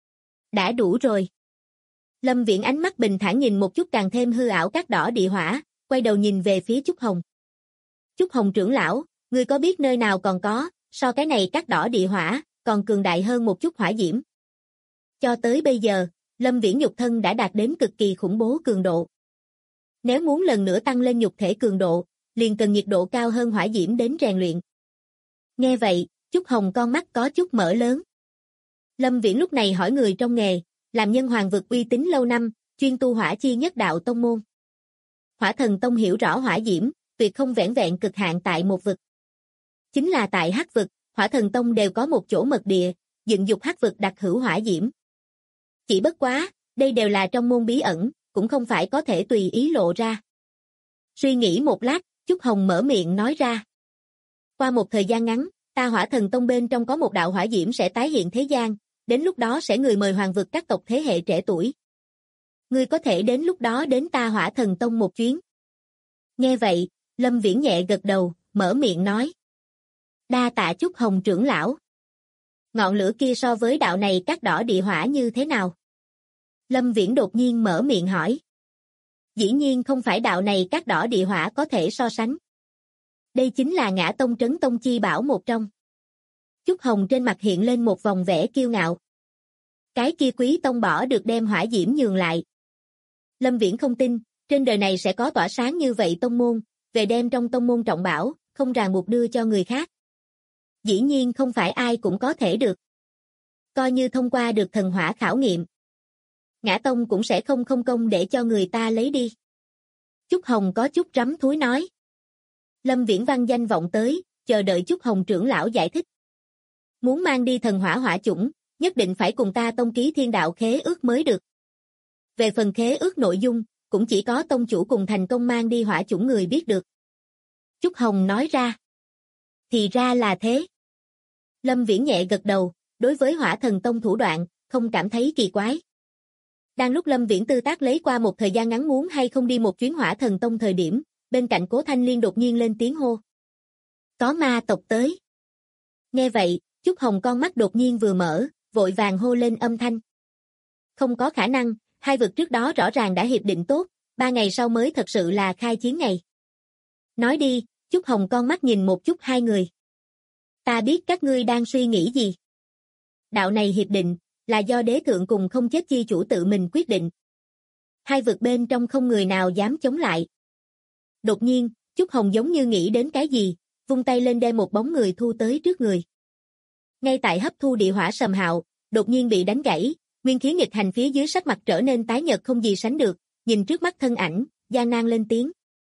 Đã đủ rồi. Lâm Viễn ánh mắt bình thản nhìn một chút càng thêm hư ảo các đỏ địa hỏa, quay đầu nhìn về phía Chúc Hồng. Chúc Hồng trưởng lão, ngươi có biết nơi nào còn có, so cái này các đỏ địa hỏa, còn cường đại hơn một chút hỏa diễm. Cho tới bây giờ, Lâm Viễn nhục thân đã đạt đến cực kỳ khủng bố cường độ. Nếu muốn lần nữa tăng lên nhục thể cường độ, liền cần nhiệt độ cao hơn hỏa diễm đến rèn luyện. Nghe vậy, Chúc Hồng con mắt có chút mở lớn. Lâm Viễn lúc này hỏi người trong nghề, làm nhân hoàng vực uy tín lâu năm, chuyên tu hỏa chi nhất đạo tông môn. Hỏa Thần Tông hiểu rõ hỏa diễm, tuyệt không vẻn vẹn cực hạn tại một vực. Chính là tại hắc vực, Hỏa Thần Tông đều có một chỗ mật địa, dựng dục hắc vực đặc hữu hỏa diễm. Chỉ bất quá, đây đều là trong môn bí ẩn, cũng không phải có thể tùy ý lộ ra. Suy nghĩ một lát, Chúc Hồng mở miệng nói ra. Qua một thời gian ngắn, ta Hỏa Thần Tông bên trong có một đạo hỏa diễm sẽ tái hiện thế gian, đến lúc đó sẽ người mời hoàng vực các tộc thế hệ trẻ tuổi. Ngươi có thể đến lúc đó đến ta Hỏa Thần Tông một chuyến. Nghe vậy, Lâm Viễn nhẹ gật đầu, mở miệng nói. Đa tạ Chúc Hồng trưởng lão. Ngọn lửa kia so với đạo này các đỏ địa hỏa như thế nào? Lâm Viễn đột nhiên mở miệng hỏi. Dĩ nhiên không phải đạo này các đỏ địa hỏa có thể so sánh. Đây chính là Ngã Tông Trấn Tông chi bảo một trong. Chúc Hồng trên mặt hiện lên một vòng vẻ kiêu ngạo. Cái kia Quý Tông bỏ được đem hỏa diễm nhường lại. Lâm Viễn không tin, trên đời này sẽ có tỏa sáng như vậy tông môn, về đem trong tông môn trọng bảo, không ràng buộc đưa cho người khác. Dĩ nhiên không phải ai cũng có thể được. Coi như thông qua được thần hỏa khảo nghiệm. Ngã Tông cũng sẽ không công để cho người ta lấy đi. Chúc Hồng có chút rắm thúi nói. Lâm Viễn văn danh vọng tới, chờ đợi Chúc Hồng trưởng lão giải thích. Muốn mang đi thần hỏa hỏa chủng, nhất định phải cùng ta tông ký thiên đạo khế ước mới được. Về phần khế ước nội dung, cũng chỉ có tông chủ cùng thành công mang đi hỏa chủng người biết được. Chúc Hồng nói ra. Thì ra là thế. Lâm Viễn nhẹ gật đầu, đối với Hỏa Thần Tông thủ đoạn, không cảm thấy kỳ quái. Đang lúc Lâm Viễn tư tác lấy qua một thời gian ngắn muốn hay không đi một chuyến Hỏa Thần Tông thời điểm, bên cạnh Cố Thanh Liên đột nhiên lên tiếng hô. Có ma tộc tới. Nghe vậy, Chúc Hồng con mắt đột nhiên vừa mở, vội vàng hô lên âm thanh. Không có khả năng, hai vực trước đó rõ ràng đã hiệp định tốt, 3 ngày sau mới thật sự là khai chiến ngày. Nói đi, Chúc Hồng con mắt nhìn một chút hai người. Ta biết các ngươi đang suy nghĩ gì. Đạo này hiệp định, là do đế thượng cùng không chết chi chủ tự mình quyết định. Hai vực bên trong không người nào dám chống lại. Đột nhiên, Chúc Hồng giống như nghĩ đến cái gì, vung tay lên đem một bóng người thu tới trước người. Ngay tại hấp thu địa hỏa Sầm Hạo, đột nhiên bị đánh gãy, nguyên khí nghịch hành phía dưới sắc mặt trở nên tái nhợt không gì sánh được, nhìn trước mắt thân ảnh, gian nan lên tiếng.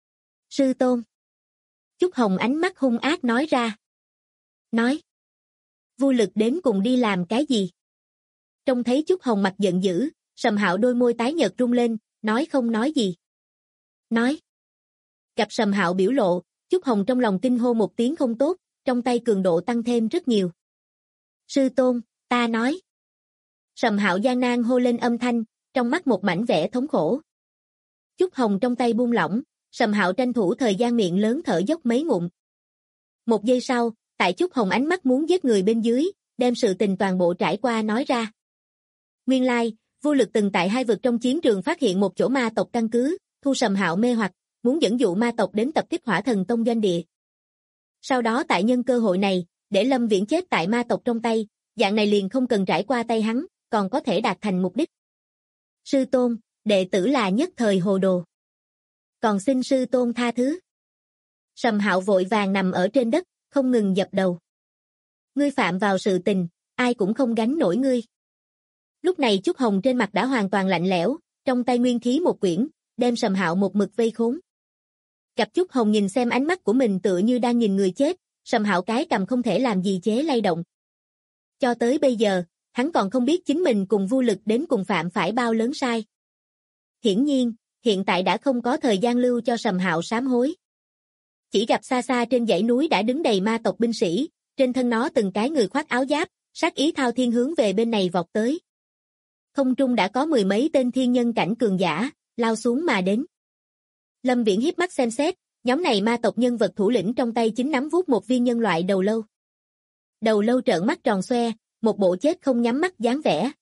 Sư tôn. Chúc Hồng ánh mắt hung ác nói ra. Nói. Vô Lực đến cùng đi làm cái gì? Trông thấy Chúc Hồng mặt giận dữ, Sầm Hạo đôi môi tái nhợt rung lên, nói không nói gì. Nói. Gặp Sầm Hạo biểu lộ, Chúc Hồng trong lòng kinh hô một tiếng không tốt, trong tay cường độ tăng thêm rất nhiều. Sư tôn, ta nói. Sầm Hạo gian nan hô lên âm thanh, trong mắt một mảnh vẻ thống khổ. Chúc Hồng trong tay buông lỏng, Sầm Hạo tranh thủ thời gian miệng lớn thở dốc mấy ngụm. Một giây sau, tại Chúc Hồng ánh mắt muốn giết người bên dưới, đem sự tình toàn bộ trải qua nói ra. Nguyên lai, Vô Lực từng tại hai vực trong chiến trường phát hiện một chỗ ma tộc căn cứ, thu Sầm Hạo mê hoặc, muốn dẫn dụ ma tộc đến tập kích Hỏa Thần Tông doanh địa. Sau đó tại nhân cơ hội này, để Lâm Viễn chết tại ma tộc trong tay, dạng này liền không cần trải qua tay hắn, còn có thể đạt thành mục đích. Sư tôn, đệ tử là nhất thời hồ đồ. Còn xin sư tôn tha thứ. Sầm Hạo vội vàng nằm ở trên đất, không ngừng dập đầu. Ngươi phạm vào sự tình, ai cũng không gánh nổi ngươi. Lúc này Chúc Hồng trên mặt đã hoàn toàn lạnh lẽo, trong tay nguyên khí một quyển, đem Sầm Hạo một mực vây khốn. Gặp Chúc Hồng nhìn xem ánh mắt của mình tựa như đang nhìn người chết, Sầm Hạo cái cầm không thể làm gì chế lay động. Cho tới bây giờ, hắn còn không biết chính mình cùng Vô Lực đến cùng phạm phải bao lớn sai. Hiển nhiên, hiện tại đã không có thời gian lưu cho Sầm Hạo sám hối. Chỉ gặp xa xa trên dãy núi đã đứng đầy ma tộc binh sĩ, trên thân nó từng cái người khoác áo giáp, sát ý thao thiên hướng về bên này vọt tới. Không trung đã có mười mấy tên thiên nhân cảnh cường giả, lao xuống mà đến. Lâm Viễn hiếp mắt xem xét, nhóm này ma tộc nhân vật thủ lĩnh trong tay chính nắm vuốt một viên nhân loại đầu lâu. Đầu lâu trợn mắt tròn xoe, một bộ chết không nhắm mắt dáng vẻ.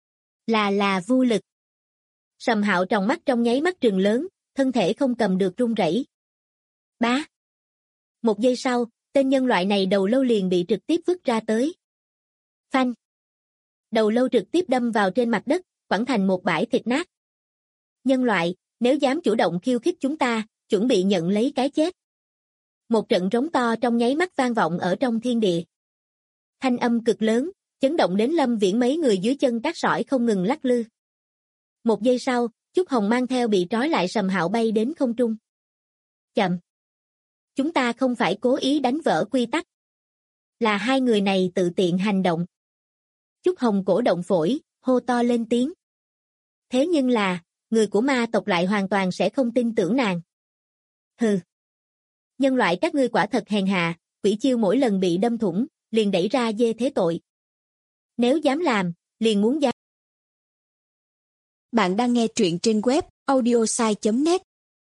Là Vô Lực. Sầm Hạo tròng mắt trong nháy mắt trừng lớn, thân thể không cầm được run rẩy. Bá. Một giây sau, tên nhân loại này đầu lâu liền bị trực tiếp vứt ra tới. Phanh. Đầu lâu trực tiếp đâm vào trên mặt đất, quẳng thành một bãi thịt nát. Nhân loại, nếu dám chủ động khiêu khích chúng ta, chuẩn bị nhận lấy cái chết. Một trận rống to trong nháy mắt vang vọng ở trong thiên địa. Thanh âm cực lớn, chấn động đến Lâm Viễn mấy người dưới chân cát sỏi không ngừng lắc lư. Một giây sau, Chúc Hồng mang theo bị trói lại Sầm Hạo bay đến không trung. Chậm. Chúng ta không phải cố ý đánh vỡ quy tắc. Là hai người này tự tiện hành động. Chúc Hồng cổ động phổi, hô to lên tiếng. Thế nhưng là, người của ma tộc lại hoàn toàn sẽ không tin tưởng nàng. Hừ. Nhân loại các ngươi quả thật hèn hạ, quỷ chiêu mỗi lần bị đâm thủng, liền đẩy ra dê thế tội. Nếu dám làm, liền muốn dám.
Bạn đang nghe truyện trên web audiosai.net.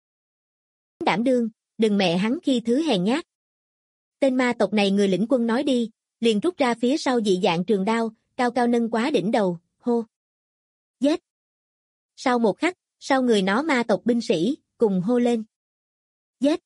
Đảm đương, đừng mẹ hắn khi thứ hèn nhát. Tên ma tộc này người lĩnh quân nói đi, liền rút ra phía sau dị dạng trường đao, cao cao nâng quá đỉnh đầu, hô. Giết. Sau một khắc, sau người nó ma tộc binh sĩ, cùng hô lên. Giết.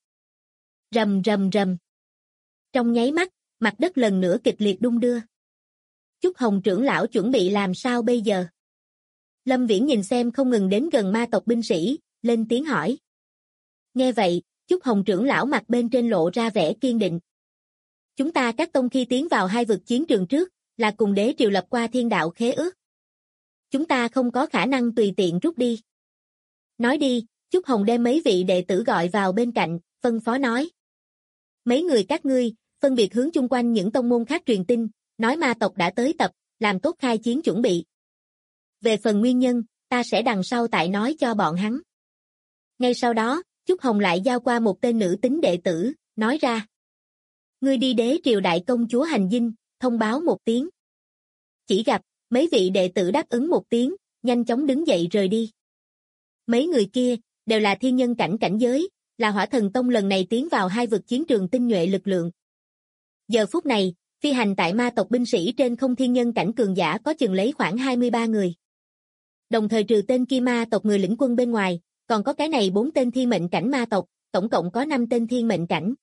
Rầm rầm rầm. Trong nháy mắt, mặt đất lần nữa kịch liệt đung đưa. Chúc Hồng trưởng lão chuẩn bị làm sao bây giờ? Lâm Viễn nhìn xem không ngừng đến gần ma tộc binh sĩ, lên tiếng hỏi. Nghe vậy, Chúc Hồng trưởng lão mặt bên trên lộ ra vẻ kiên định. Chúng ta các tông khi tiến vào hai vực chiến trường trước, là cùng đế triều lập qua thiên đạo khế ước. Chúng ta không có khả năng tùy tiện rút đi. Nói đi, Chúc Hồng đem mấy vị đệ tử gọi vào bên cạnh, phân phó nói. Mấy người các ngươi, phân biệt hướng chung quanh những tông môn khác truyền tin, nói ma tộc đã tới tập, làm tốt khai chiến chuẩn bị. Về phần nguyên nhân, ta sẽ đằng sau tại nói cho bọn hắn. Ngay sau đó, Chúc Hồng lại giao qua một tên nữ tính đệ tử, nói ra. Ngươi đi đế triều đại công chúa hành dinh, thông báo một tiếng. Chỉ gặp, mấy vị đệ tử đáp ứng một tiếng, nhanh chóng đứng dậy rời đi. Mấy người kia, đều là thiên nhân cảnh giới, là Hỏa Thần Tông lần này tiến vào hai vực chiến trường tinh nhuệ lực lượng. Giờ phút này, phi hành tại ma tộc binh sĩ trên không thiên nhân cảnh cường giả có chừng lấy khoảng 23 người. Đồng thời trừ tên kia ma tộc người lĩnh quân bên ngoài, còn có cái này 4 tên thiên mệnh cảnh ma tộc, tổng cộng có 5 tên thiên mệnh cảnh.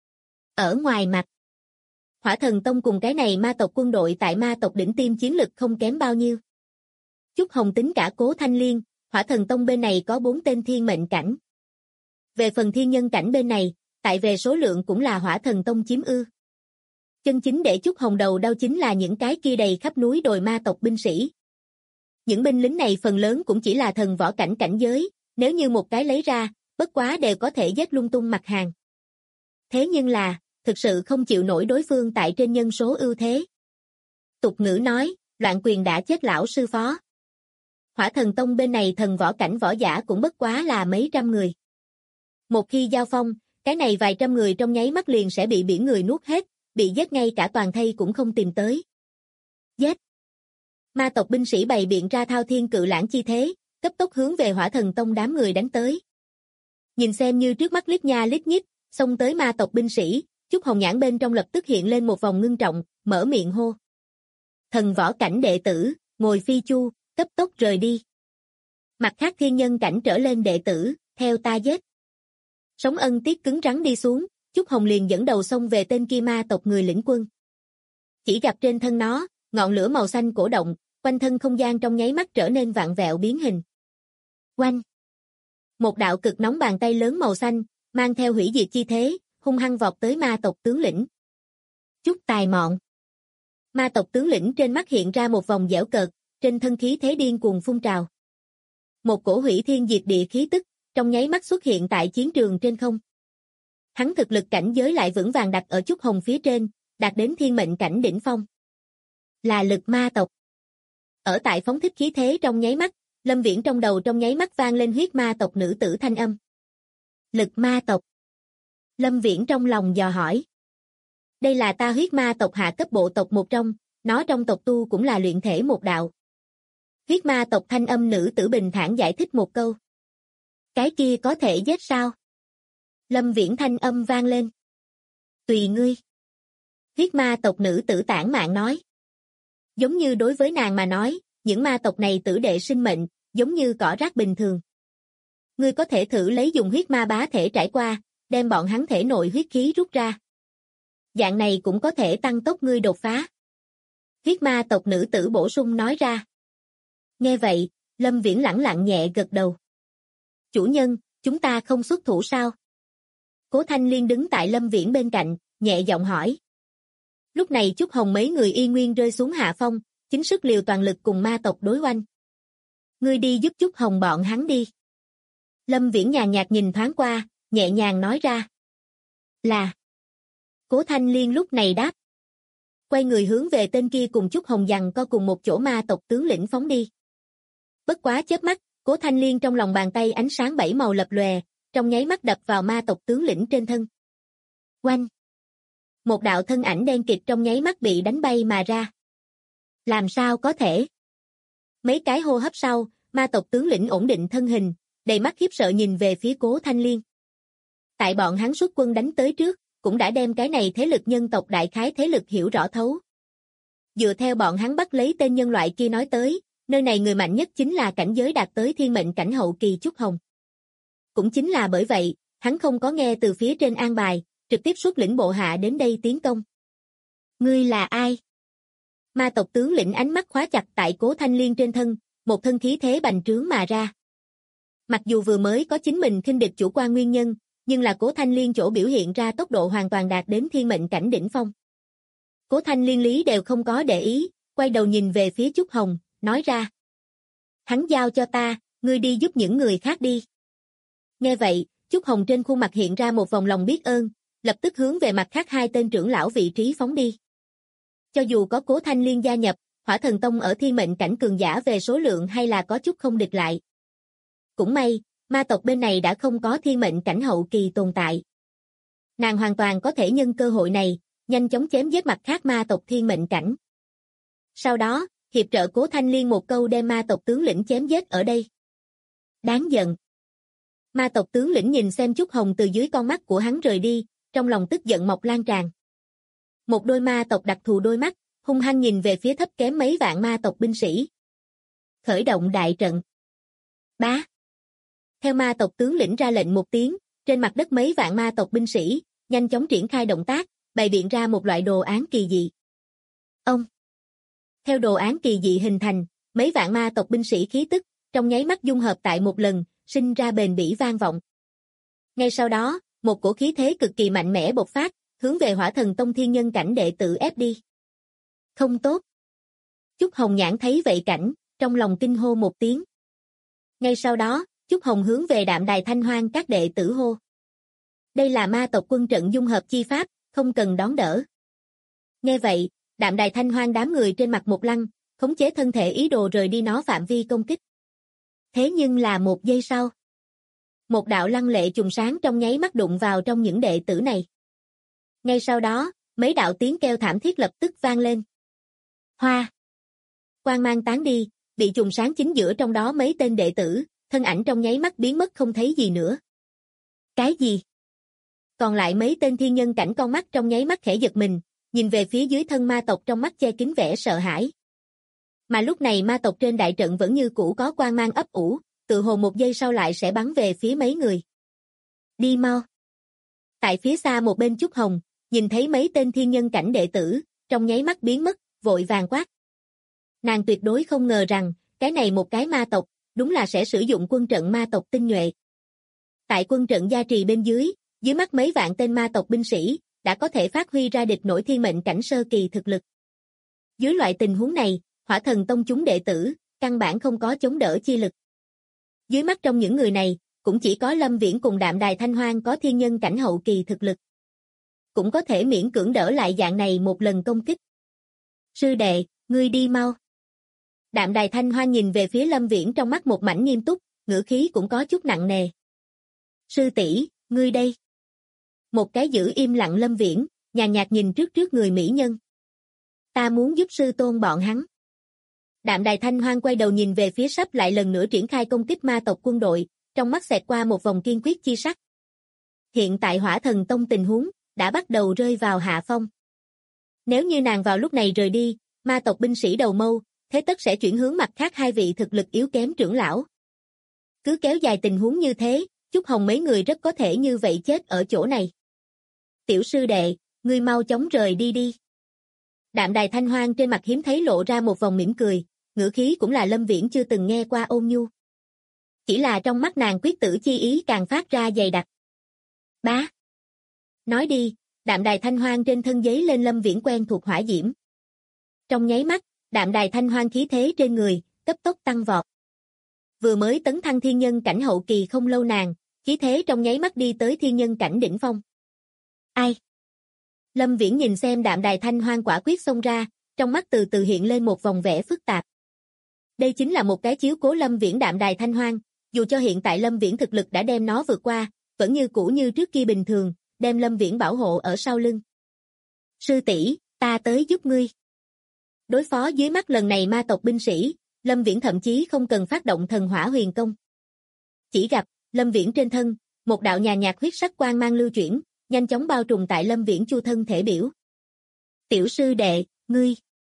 Ở ngoài mặt, Hỏa Thần Tông cùng cái này ma tộc quân đội tại ma tộc đỉnh tiêm chiến lực không kém bao nhiêu. Chúc Hồng tính cả Cố Thanh Liên, Hỏa Thần Tông bên này có 4 tên thiên mệnh cảnh. Về phần thiên nhân cảnh bên này, tại về số lượng cũng là Hỏa Thần Tông chiếm ưu. Chân chính để Chúc Hồng đầu đau chính là những cái kia đầy khắp núi đồi ma tộc binh sĩ. Những binh lính này phần lớn cũng chỉ là thần võ cảnh cảnh giới, nếu như một cái lấy ra, bất quá đều có thể giết lung tung mặt hàng. Thế nhưng là, thực sự không chịu nổi đối phương tại trên nhân số ưu thế. tục ngữ nói, loạn quyền đã chết lão sư phó. Hỏa Thần Tông bên này thần võ cảnh võ giả cũng bất quá là mấy trăm người. Một khi giao phong, cái này vài trăm người trong nháy mắt liền sẽ bị biển người nuốt hết, bị giết ngay cả toàn thây cũng không tìm tới. Giết! Ma tộc binh sĩ bày biện ra thao thiên cự lãng chi thế, cấp tốc hướng về Hỏa Thần Tông đám người đánh tới. Nhìn xem như trước mắt lít nha lít nhít, xông tới ma tộc binh sĩ, Chúc Hồng nhãn bên trong lập tức hiện lên một vòng ngưng trọng, mở miệng hô. Thần võ cảnh đệ tử, ngồi phi chu, cấp tốc rời đi. Mặt khác thiên nhân cảnh trở lên đệ tử, theo ta giết. Sống ân tiết cứng rắn đi xuống, Chúc Hồng liền dẫn đầu xông về tên kia ma tộc người lĩnh quân. Chỉ gặp trên thân nó, ngọn lửa màu xanh cổ động, quanh thân không gian trong nháy mắt trở nên vạn vẹo biến hình. Oanh! Một đạo cực nóng bàn tay lớn màu xanh, mang theo hủy diệt chi thế, hung hăng vọt tới ma tộc tướng lĩnh. Chút tài mọn! Ma tộc tướng lĩnh trên mắt hiện ra một vòng giễu cợt, trên thân khí thế điên cuồng phun trào. Một cổ hủy thiên diệt địa khí tức, trong nháy mắt xuất hiện tại chiến trường trên không. Hắn thực lực cảnh giới lại vững vàng đặt ở Chúc Hồng phía trên, đạt đến thiên mệnh cảnh đỉnh phong. Là lực ma tộc. Ở tại phóng thích khí thế trong nháy mắt, Lâm Viễn trong đầu trong nháy mắt vang lên huyết ma tộc nữ tử thanh âm. Lực ma tộc. Lâm Viễn trong lòng dò hỏi. Đây là ta huyết ma tộc hạ cấp bộ tộc một trong, nó trong tộc tu cũng là luyện thể một đạo. Huyết ma tộc thanh âm nữ tử bình thản giải thích một câu. Cái kia có thể giết sao? Lâm Viễn thanh âm vang lên. Tùy ngươi. Huyết ma tộc nữ tử tản mạn nói. Giống như đối với nàng mà nói, những ma tộc này tử đệ sinh mệnh, giống như cỏ rác bình thường. Ngươi có thể thử lấy dùng huyết ma bá thể trải qua, đem bọn hắn thể nội huyết khí rút ra. Dạng này cũng có thể tăng tốc ngươi đột phá. Huyết ma tộc nữ tử bổ sung nói ra. Nghe vậy, Lâm Viễn lẳng lặng nhẹ gật đầu. Chủ nhân, chúng ta không xuất thủ sao? Cố Thanh Liên đứng tại Lâm Viễn bên cạnh, nhẹ giọng hỏi. Lúc này Chúc Hồng mấy người y nguyên rơi xuống hạ phong, chính sức liều toàn lực cùng ma tộc đối oanh. Ngươi đi giúp Chúc Hồng bọn hắn đi. Lâm Viễn nhàn nhạt nhìn thoáng qua, nhẹ nhàng nói ra. Là. Cố Thanh Liên lúc này đáp. Quay người hướng về tên kia cùng Chúc Hồng giằng co cùng một chỗ ma tộc tướng lĩnh phóng đi. Bất quá chớp mắt, Cố Thanh Liên trong lòng bàn tay ánh sáng bảy màu lập lòe, trong nháy mắt đập vào ma tộc tướng lĩnh trên thân. Oanh! Một đạo thân ảnh đen kịt trong nháy mắt bị đánh bay mà ra. Làm sao có thể? Mấy cái hô hấp sau, ma tộc tướng lĩnh ổn định thân hình, đầy mắt khiếp sợ nhìn về phía Cố Thanh Liên. Tại bọn hắn xuất quân đánh tới trước, cũng đã đem cái này thế lực nhân tộc đại khái thế lực hiểu rõ thấu. Dựa theo bọn hắn bắt lấy tên nhân loại kia nói tới, nơi này người mạnh nhất chính là cảnh giới đạt tới thiên mệnh cảnh hậu kỳ Chúc Hồng. Cũng chính là bởi vậy, hắn không có nghe từ phía trên an bài, trực tiếp xuất lĩnh bộ hạ đến đây tiến công. Ngươi là ai? Ma tộc tướng lĩnh ánh mắt khóa chặt tại Cố Thanh Liên trên thân, một thân khí thế bành trướng mà ra. Mặc dù vừa mới có chính mình khinh địch chủ quan nguyên nhân, nhưng là Cố Thanh Liên chỗ biểu hiện ra tốc độ hoàn toàn đạt đến thiên mệnh cảnh đỉnh phong. Cố Thanh Liên lý đều không có để ý, quay đầu nhìn về phía Chúc Hồng, nói ra. Hắn giao cho ta, ngươi đi giúp những người khác đi. Nghe vậy, Chúc Hồng trên khuôn mặt hiện ra một vòng lòng biết ơn, lập tức hướng về mặt khác hai tên trưởng lão vị trí phóng đi. Cho dù có Cố Thanh Liên gia nhập, Hỏa Thần Tông ở thiên mệnh cảnh cường giả về số lượng hay là có chút không địch lại. Cũng may, ma tộc bên này đã không có thiên mệnh cảnh hậu kỳ tồn tại. Nàng hoàn toàn có thể nhân cơ hội này, nhanh chóng chém giết mặt khác ma tộc thiên mệnh cảnh. Sau đó, hiệp trợ Cố Thanh Liên một câu đem ma tộc tướng lĩnh chém giết ở đây. Đáng giận. Ma tộc tướng lĩnh nhìn xem Chúc Hồng từ dưới con mắt của hắn rời đi, trong lòng tức giận mọc lan tràn. Một đôi ma tộc đặc thù đôi mắt, hung hăng nhìn về phía thấp kém mấy vạn ma tộc binh sĩ. Khởi động đại trận. Bá. Theo ma tộc tướng lĩnh ra lệnh một tiếng, trên mặt đất mấy vạn ma tộc binh sĩ, nhanh chóng triển khai động tác, bày biện ra một loại đồ án kỳ dị. Ông. Theo đồ án kỳ dị hình thành, mấy vạn ma tộc binh sĩ khí tức, trong nháy mắt dung hợp tại một lần, sinh ra bền bỉ vang vọng. Ngay sau đó, một cổ khí thế cực kỳ mạnh mẽ bộc phát, hướng về Hỏa Thần Tông thiên nhân cảnh đệ tử ép đi. Không tốt. Chúc Hồng nhãn thấy vậy cảnh, trong lòng kinh hô một tiếng. Ngay sau đó, Chúc Hồng hướng về Đạm Đài Thanh Hoang các đệ tử hô. Đây là ma tộc quân trận dung hợp chi pháp, không cần đón đỡ. Nghe vậy, Đạm Đài Thanh Hoang đám người trên mặt một lăng, khống chế thân thể ý đồ rời đi nó phạm vi công kích. Thế nhưng là 1 giây sau. Một đạo lăng lệ trùng sáng trong nháy mắt đụng vào trong những đệ tử này. Ngay sau đó, mấy đạo tiếng kêu thảm thiết lập tức vang lên. Hoa! Quang mang tán đi, bị trùng sáng chính giữa trong đó mấy tên đệ tử, thân ảnh trong nháy mắt biến mất không thấy gì nữa. Cái gì? Còn lại mấy tên thiên nhân cảnh con mắt trong nháy mắt khẽ giật mình, nhìn về phía dưới thân ma tộc trong mắt che kín vẻ sợ hãi. Mà lúc này ma tộc trên đại trận vẫn như cũ có quang mang ấp ủ, tự hồ 1 giây sau lại sẽ bắn về phía mấy người. Đi mau! Tại phía xa một bên Trúc Hồng, nhìn thấy mấy tên thiên nhân cảnh đệ tử, trong nháy mắt biến mất, vội vàng quát. Nàng tuyệt đối không ngờ rằng, cái này một cái ma tộc, đúng là sẽ sử dụng quân trận ma tộc tinh nhuệ. Tại quân trận gia trì bên dưới mắt mấy vạn tên ma tộc binh sĩ, đã có thể phát huy ra địch nổi thiên mệnh cảnh sơ kỳ thực lực. Dưới loại tình huống này, Hỏa Thần Tông chúng đệ tử, căn bản không có chống đỡ chi lực. Dưới mắt trong những người này, cũng chỉ có Lâm Viễn cùng Đạm Đài Thanh Hoang có thiên nhân cảnh hậu kỳ thực lực. Cũng có thể miễn cưỡng đỡ lại dạng này một lần công kích. Sư đệ, ngươi đi mau. Đạm Đài Thanh Hoang nhìn về phía Lâm Viễn trong mắt một mảnh nghiêm túc, ngữ khí cũng có chút nặng nề. Sư tỷ, ngươi đây. Một cái giữ im lặng Lâm Viễn, nhàn nhạt nhìn trước người mỹ nhân. Ta muốn giúp sư tôn bọn hắn. Đạm Đài Thanh Hoang quay đầu nhìn về phía sắp lại lần nữa triển khai công kích ma tộc quân đội, trong mắt xẹt qua một vòng kiên quyết chi sắc. Hiện tại Hỏa Thần Tông tình huống đã bắt đầu rơi vào hạ phong. Nếu như nàng vào lúc này rời đi, ma tộc binh sĩ đầu mâu, thế tất sẽ chuyển hướng mặt khác hai vị thực lực yếu kém trưởng lão. Cứ kéo dài tình huống như thế, Trúc Hồng mấy người rất có thể như vậy chết ở chỗ này. Tiểu sư đệ, ngươi mau chóng rời đi đi. Đạm Đài Thanh Hoang trên mặt hiếm thấy lộ ra một vòng mỉm cười, ngữ khí cũng là Lâm Viễn chưa từng nghe qua ôn nhu. Chỉ là trong mắt nàng quyết tử chi ý càng phát ra dày đặc. Bá! Nói đi, Đạm Đài Thanh Hoang trên thân giấy lên Lâm Viễn quen thuộc hỏa diễm. Trong nháy mắt, Đạm Đài Thanh Hoang khí thế trên người, cấp tốc tăng vọt. Vừa mới tấn thăng thiên nhân cảnh hậu kỳ không lâu nàng, khí thế trong nháy mắt đi tới thiên nhân cảnh đỉnh phong. Ai? Lâm Viễn nhìn xem Đạm Đài Thanh Hoang quả quyết xông ra, trong mắt từ từ hiện lên một vòng vẻ phức tạp. Đây chính là một cái chiếu cố Lâm Viễn Đạm Đài Thanh Hoang, dù cho hiện tại Lâm Viễn thực lực đã đem nó vượt qua, vẫn như cũ như trước kia bình thường, đem Lâm Viễn bảo hộ ở sau lưng. Sư tỷ, ta tới giúp ngươi. Đối phó dưới mắt lần này ma tộc binh sĩ, Lâm Viễn thậm chí không cần phát động thần hỏa huyền công. Chỉ gặp, Lâm Viễn trên thân, một đạo nhàn nhạt huyết sắc quang mang lưu chuyển, nhanh chóng bao trùm tại Lâm Viễn chu thân thể biểu. Tiểu sư đệ, ngươi.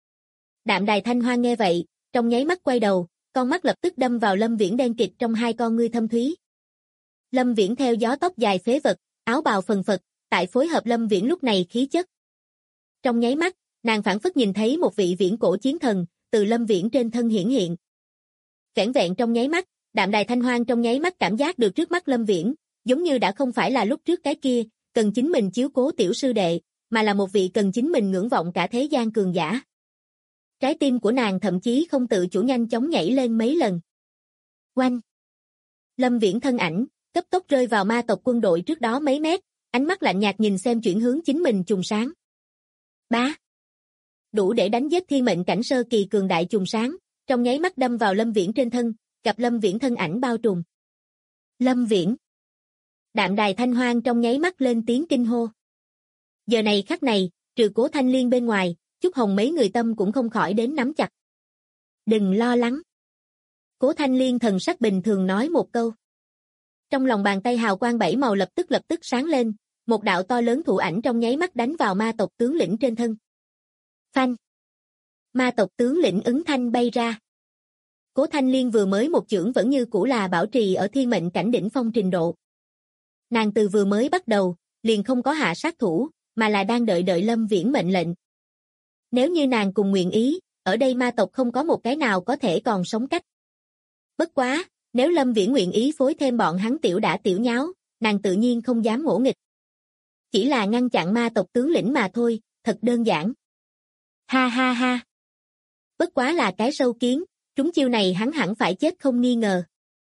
Đạm Đài Thanh Hoang nghe vậy, trong nháy mắt quay đầu, con mắt lập tức đâm vào Lâm Viễn đen kịt trong hai con ngươi thâm thúy. Lâm Viễn theo gió tóc dài phế vật, áo bào phần phật, tại phối hợp Lâm Viễn lúc này khí chất. Trong nháy mắt, nàng phảng phất nhìn thấy một vị viễn cổ chiến thần, từ Lâm Viễn trên thân hiển hiện. Vẻn vẹn trong nháy mắt, Đạm Đài Thanh Hoang trong nháy mắt cảm giác được trước mắt Lâm Viễn, giống như đã không phải là lúc trước cái kia, cần chính mình chiếu cố tiểu sư đệ, mà là một vị cần chính mình ngưỡng vọng cả thế gian cường giả. Trái tim của nàng thậm chí không tự chủ nhanh chóng nhảy lên mấy lần. Oanh! Lâm Viễn thân ảnh, cấp tốc rơi vào ma tộc quân đội trước đó mấy mét, ánh mắt lạnh nhạt nhìn xem chuyển hướng chính mình trùng sáng. Bá! Đủ để đánh giết thiên mệnh cảnh sơ kỳ cường đại trùng sáng, trong nháy mắt đâm vào Lâm Viễn trên thân, gặp Lâm Viễn thân ảnh bao trùm. Lâm Viễn! Đạm Đài Thanh Hoang trong nháy mắt lên tiếng kinh hô. Giờ này khắc này, trừ Cố Thanh Liên bên ngoài, Trúc Hồng mấy người tâm cũng không khỏi đến nắm chặt. Đừng lo lắng. Cố Thanh Liên thần sắc bình thường nói một câu. Trong lòng bàn tay hào quang 7 màu lập tức sáng lên, một đạo to lớn thủ ảnh trong nháy mắt đánh vào ma tộc tướng lĩnh trên thân. Phanh! Ma tộc tướng lĩnh ứng thanh bay ra. Cố Thanh Liên vừa mới một chưởng vẫn như cũ là bảo trì ở thiên mệnh cảnh đỉnh phong trình độ. Nàng từ vừa mới bắt đầu, liền không có hạ sát thủ, mà là đang đợi Lâm Viễn mệnh lệnh. Nếu như nàng cùng nguyện ý, ở đây ma tộc không có một cái nào có thể còn sống cách. Bất quá, nếu Lâm Viễn nguyện ý phối thêm bọn hắn tiểu đã tiểu nháo, nàng tự nhiên không dám ngỗ nghịch. Chỉ là ngăn chặn ma tộc tướng lĩnh mà thôi, thật đơn giản. Ha ha ha. Bất quá là cái sâu kiến, trúng chiêu này hắn hẳn phải chết không nghi ngờ.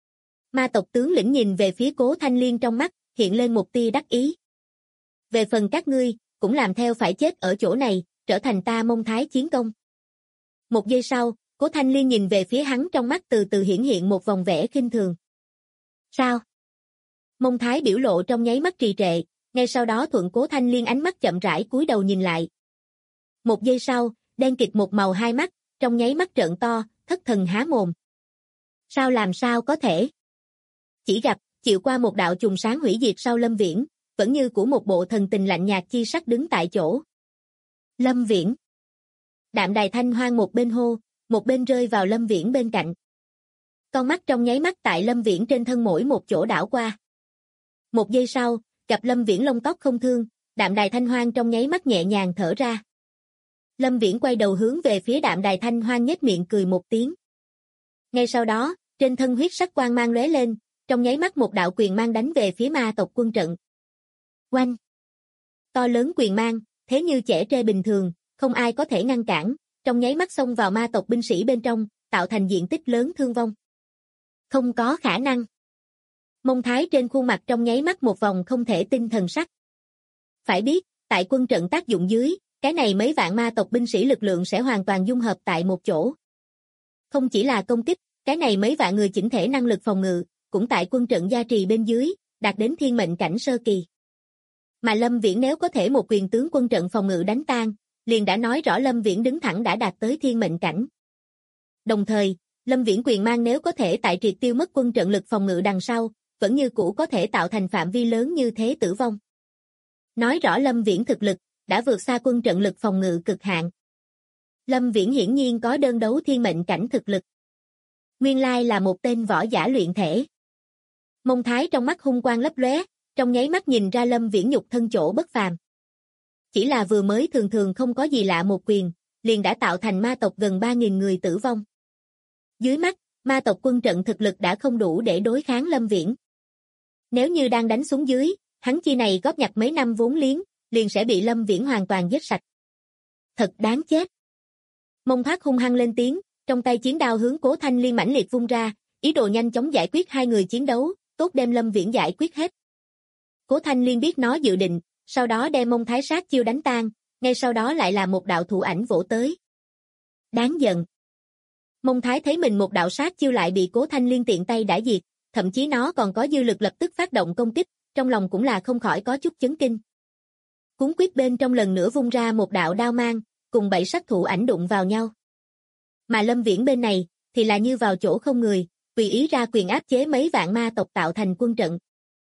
Ma tộc tướng lĩnh nhìn về phía Cố Thanh Liên trong mắt, hiện lên một tia đắc ý. Về phần các ngươi, cũng làm theo phải chết ở chỗ này, trở thành ta Mông Thái chiến công. Một giây sau, Cố Thanh Liên nhìn về phía hắn, trong mắt từ từ hiển hiện một vòng vẻ khinh thường. Sao? Mông Thái biểu lộ trong nháy mắt trì trệ, ngay sau đó thuận Cố Thanh Liên ánh mắt chậm rãi cúi đầu nhìn lại. Một giây sau, đen kịt một màu hai mắt, trong nháy mắt trợn to, thất thần há mồm. Sao làm sao có thể? Chỉ gặp, chịu qua một đạo trùng sáng hủy diệt sau Lâm Viễn, vẫn như của một bộ thần tình lạnh nhạt chi sắc đứng tại chỗ. Lâm Viễn. Đạm Đài Thanh Hoang một bên hô, một bên rơi vào Lâm Viễn bên cạnh. Con mắt trong nháy mắt tại Lâm Viễn trên thân mỗi một chỗ đảo qua. Một giây sau, gặp Lâm Viễn lông tóc không thương, Đạm Đài Thanh Hoang trong nháy mắt nhẹ nhàng thở ra. Lâm Viễn quay đầu hướng về phía Đạm Đài Thanh Hoang nhếch miệng cười một tiếng. Ngay sau đó, trên thân huyết sắc quang mang lóe lên, trong nháy mắt một đạo quyền mang đánh về phía ma tộc quân trận. Oanh! To lớn quyền mang, thế như chẻ tre bình thường, không ai có thể ngăn cản, trong nháy mắt xông vào ma tộc binh sĩ bên trong, tạo thành diện tích lớn thương vong. Không có khả năng. Mông Thái trên khuôn mặt trong nháy mắt một vòng không thể tin thần sắc. Phải biết, tại quân trận tác dụng dưới, cái này mấy vạn ma tộc binh sĩ lực lượng sẽ hoàn toàn dung hợp tại một chỗ. Không chỉ là công kích, cái này mấy vạn người chỉnh thể năng lực phòng ngự, cũng tại quân trận gia trì bên dưới, đạt đến thiên mệnh cảnh sơ kỳ. Mà Lâm Viễn nếu có thể một quyền tướng quân trận phòng ngự đánh tan, liền đã nói rõ Lâm Viễn đứng thẳng đã đạt tới thiên mệnh cảnh. Đồng thời, Lâm Viễn quyền mang nếu có thể tại triệt tiêu mất quân trận lực phòng ngự đằng sau, vẫn như cũ có thể tạo thành phạm vi lớn như thế tử vong. Nói rõ Lâm Viễn thực lực, đã vượt xa quân trận lực phòng ngự cực hạn. Lâm Viễn hiển nhiên có đơn đấu thiên mệnh cảnh thực lực. Nguyên lai là một tên võ giả luyện thể. Mông Thái trong mắt hung quang lấp lóe, trong nháy mắt nhìn ra Lâm Viễn nhục thân chỗ bất phàm. Chỉ là vừa mới thường thường không có gì lạ một quyền, liền đã tạo thành ma tộc gần 3.000 người tử vong. Dưới mắt, ma tộc quân trận thực lực đã không đủ để đối kháng Lâm Viễn. Nếu như đang đánh xuống dưới, hắn chi này góp nhặt mấy năm vốn liếng, liền sẽ bị Lâm Viễn hoàn toàn giết sạch. Thật đáng chết. Mông Thác hung hăng lên tiếng, trong tay chiến đao hướng Cố Thanh Liên mãnh liệt vung ra, ý đồ nhanh chóng giải quyết hai người chiến đấu, tốt đem Lâm Viễn giải quyết hết. Cố Thanh Liên biết nó dự định, sau đó đem Mông Thái sát chiêu đánh tan, ngay sau đó lại là một đạo thủ ảnh vỗ tới. Đáng giận. Mông Thái thấy mình một đạo sát chiêu lại bị Cố Thanh Liên tiện tay đã diệt, thậm chí nó còn có dư lực lập tức phát động công kích, trong lòng cũng là không khỏi có chút chấn kinh. Cuốn quyết bên trong lần nữa vung ra một đạo đao mang, cùng 7 sát thủ ảnh đụng vào nhau. Mà Lâm Viễn bên này, thì là như vào chỗ không người, tùy ý ra quyền áp chế mấy vạn ma tộc tạo thành quân trận.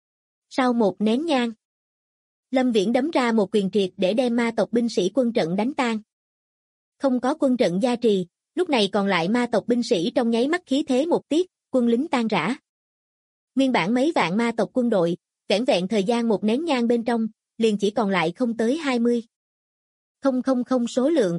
Sau một nén nhang, Lâm Viễn đấm ra một quyền triệt để đem ma tộc binh sĩ quân trận đánh tan. Không có quân trận gia trì, lúc này còn lại ma tộc binh sĩ trong nháy mắt khí thế một tiết, quân lính tan rã. Nguyên bản mấy vạn ma tộc quân đội, vẻn vẹn thời gian một nén nhang bên trong, liền chỉ còn lại không tới 20. Không số lượng.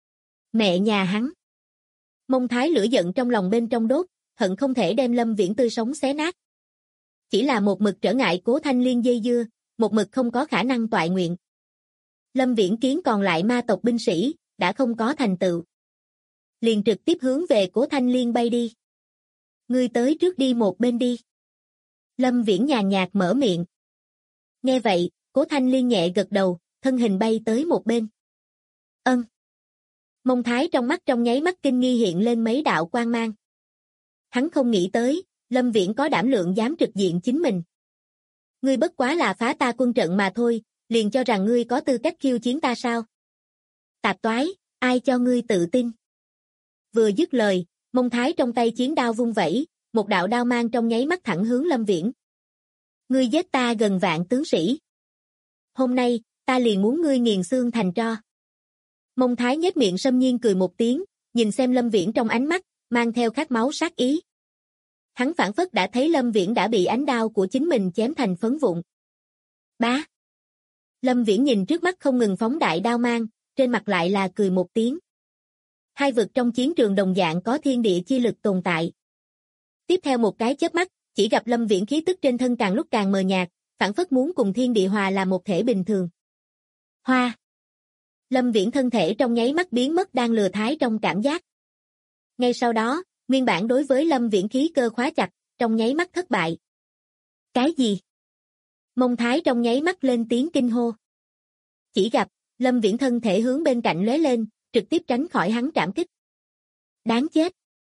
Mẹ nhà hắn. Mông Thái lửa giận trong lòng bên trong đốt, hận không thể đem Lâm Viễn tươi sống xé nát. Chỉ là một mực trở ngại Cố Thanh Liên dây dưa, một mực không có khả năng toại nguyện. Lâm Viễn kiến còn lại ma tộc binh sĩ, đã không có thành tựu. Liền trực tiếp hướng về Cố Thanh Liên bay đi. Ngươi tới trước đi một bên đi. Lâm Viễn nhàn nhạt mở miệng. Nghe vậy, Cố Thanh Liên nhẹ gật đầu, thân hình bay tới một bên. Ân. Mông Thái trong mắt trong nháy mắt kinh nghi hiện lên mấy đạo quang mang. Hắn không nghĩ tới, Lâm Viễn có đảm lượng dám trực diện chính mình. Ngươi bất quá là phá ta quân trận mà thôi, liền cho rằng ngươi có tư cách khiêu chiến ta sao? Tạp toái, ai cho ngươi tự tin? Vừa dứt lời, Mông Thái trong tay chiến đao vung vẩy, một đạo đao mang trong nháy mắt thẳng hướng Lâm Viễn. Ngươi giết ta gần vạn tướng sĩ. Hôm nay, ta liền muốn ngươi nghiền xương thành tro. Mông Thái nhếch miệng sâm nhiên cười một tiếng, nhìn xem Lâm Viễn trong ánh mắt, mang theo khát máu sát ý. Hắn phảng phất đã thấy Lâm Viễn đã bị ánh đao của chính mình chém thành phấn vụn. Bá. Lâm Viễn nhìn trước mắt không ngừng phóng đại đao mang, trên mặt lại là cười một tiếng. Hai vực trong chiến trường đồng dạng có thiên địa chi lực tồn tại. Tiếp theo một cái chớp mắt, chỉ gặp Lâm Viễn khí tức trên thân càng lúc càng mờ nhạt, phảng phất muốn cùng thiên địa hòa là một thể bình thường. Hoa. Lâm Viễn thân thể trong nháy mắt biến mất đang lừa thái trong cảm giác. Ngay sau đó, nguyên bản đối với Lâm Viễn khí cơ khóa chặt, trong nháy mắt thất bại. Cái gì? Mông Thái trong nháy mắt lên tiếng kinh hô. Chỉ gặp, Lâm Viễn thân thể hướng bên cạnh lóe lên, trực tiếp tránh khỏi hắn trảm kích. Đáng chết!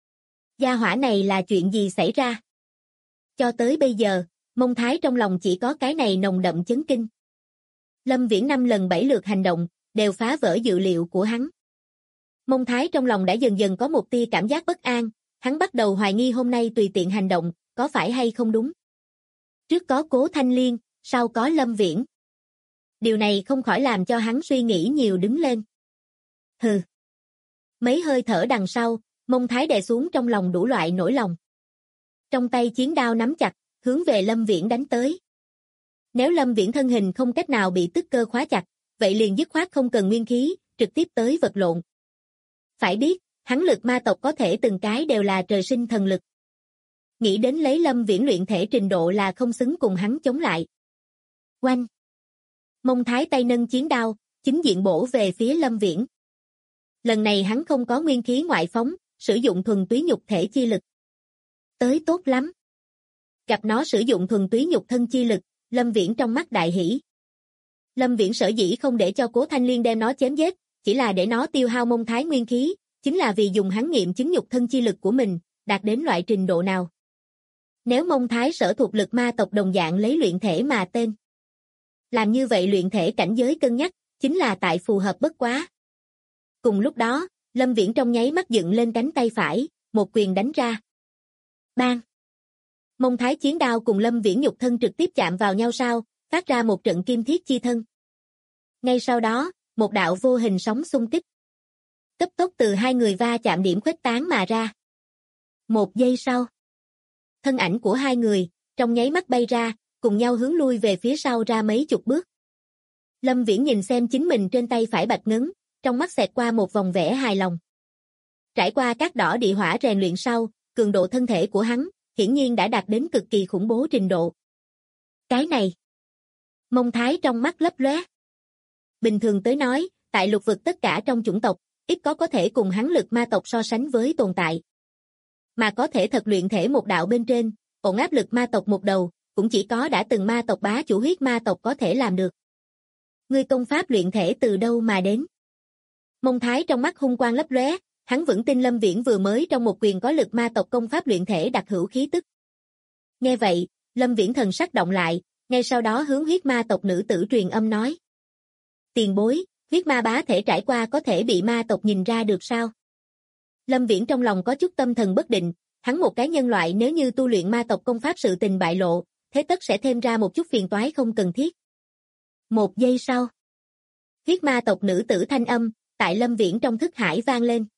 Gia hỏa này là chuyện gì xảy ra? Cho tới bây giờ, Mông Thái trong lòng chỉ có cái này nồng đậm chấn kinh. Lâm Viễn 5 lần 7 lượt hành động, đều phá vỡ dự liệu của hắn. Mông Thái trong lòng đã dần dần có một tia cảm giác bất an, hắn bắt đầu hoài nghi hôm nay tùy tiện hành động, có phải hay không đúng. Trước có Cố Thanh Liên, sau có Lâm Viễn. Điều này không khỏi làm cho hắn suy nghĩ nhiều đứng lên. Hừ. Mấy hơi thở đằng sau, Mông Thái đè xuống trong lòng đủ loại nỗi lòng. Trong tay chiến đao nắm chặt, hướng về Lâm Viễn đánh tới. Nếu Lâm Viễn thân hình không cách nào bị tức cơ khóa chặt, vậy liền dứt khoát không cần nguyên khí, trực tiếp tới vật lộn. Phải biết, hắn lực ma tộc có thể từng cái đều là trời sinh thần lực. Nghĩ đến lấy Lâm Viễn luyện thể trình độ là không xứng cùng hắn chống lại. Oanh! Mông Thái tay nâng chiến đao, chính diện bổ về phía Lâm Viễn. Lần này hắn không có nguyên khí ngoại phóng, sử dụng thuần túy nhục thể chi lực. Tới tốt lắm. Gặp nó sử dụng thuần túy nhục thân chi lực, Lâm Viễn trong mắt đại hỉ. Lâm Viễn sở dĩ không để cho Cố Thanh Liên đem nó chém giết, chỉ là để nó tiêu hao Mông Thái nguyên khí, chính là vì dùng hắn nghiệm chứng nhục thân chi lực của mình, đạt đến loại trình độ nào. Nếu Mông Thái sở thuộc lực ma tộc đồng dạng lấy luyện thể mà tên. Làm như vậy luyện thể cảnh giới cân nhắc, chính là tại phù hợp bất quá. Cùng lúc đó, Lâm Viễn trong nháy mắt dựng lên cánh tay phải, một quyền đánh ra. Bang! Mông Thái chiến đao cùng Lâm Viễn nhục thân trực tiếp chạm vào nhau sau, phát ra một trận kim thiết chi thân. Ngay sau đó, một đạo vô hình sóng xung kích. Cấp tốc từ hai người va chạm điểm khuếch tán mà ra. Một giây sau, thân ảnh của hai người, trong nháy mắt bay ra, cùng nhau hướng lui về phía sau ra mấy chục bước. Lâm Viễn nhìn xem chính mình trên tay phải bạch ngấn, trong mắt xẹt qua một vòng vẻ hài lòng. Trải qua các đỏ địa hỏa rèn luyện sau, cường độ thân thể của hắn, hiển nhiên đã đạt đến cực kỳ khủng bố trình độ. Cái này, Mông Thái trong mắt lấp lóe. Bình thường tới nói, tại lục vực tất cả trong chủng tộc, ít có thể cùng hắn lực ma tộc so sánh với tồn tại. Mà có thể thật luyện thể một đạo bên trên, ổn áp lực ma tộc một đầu, cũng chỉ có đã từng ma tộc bá chủ huyết ma tộc có thể làm được. Ngươi công pháp luyện thể từ đâu mà đến? Mông Thái trong mắt hung quang lấp lóe, hắn vững tin Lâm Viễn vừa mới trong một quyền có lực ma tộc công pháp luyện thể đặc hữu khí tức. Nghe vậy, Lâm Viễn thần sắc động lại, ngay sau đó hướng huyết ma tộc nữ tử truyền âm nói. Tiền bối, huyết ma bá thể trải qua có thể bị ma tộc nhìn ra được sao? Lâm Viễn trong lòng có chút tâm thần bất định, hắn một cái nhân loại nếu như tu luyện ma tộc công pháp sự tình bại lộ, thế tất sẽ thêm ra một chút phiền toái không cần thiết. Một giây sau, huyết ma tộc nữ tử thanh âm, tại Lâm Viễn trong thức hải vang lên.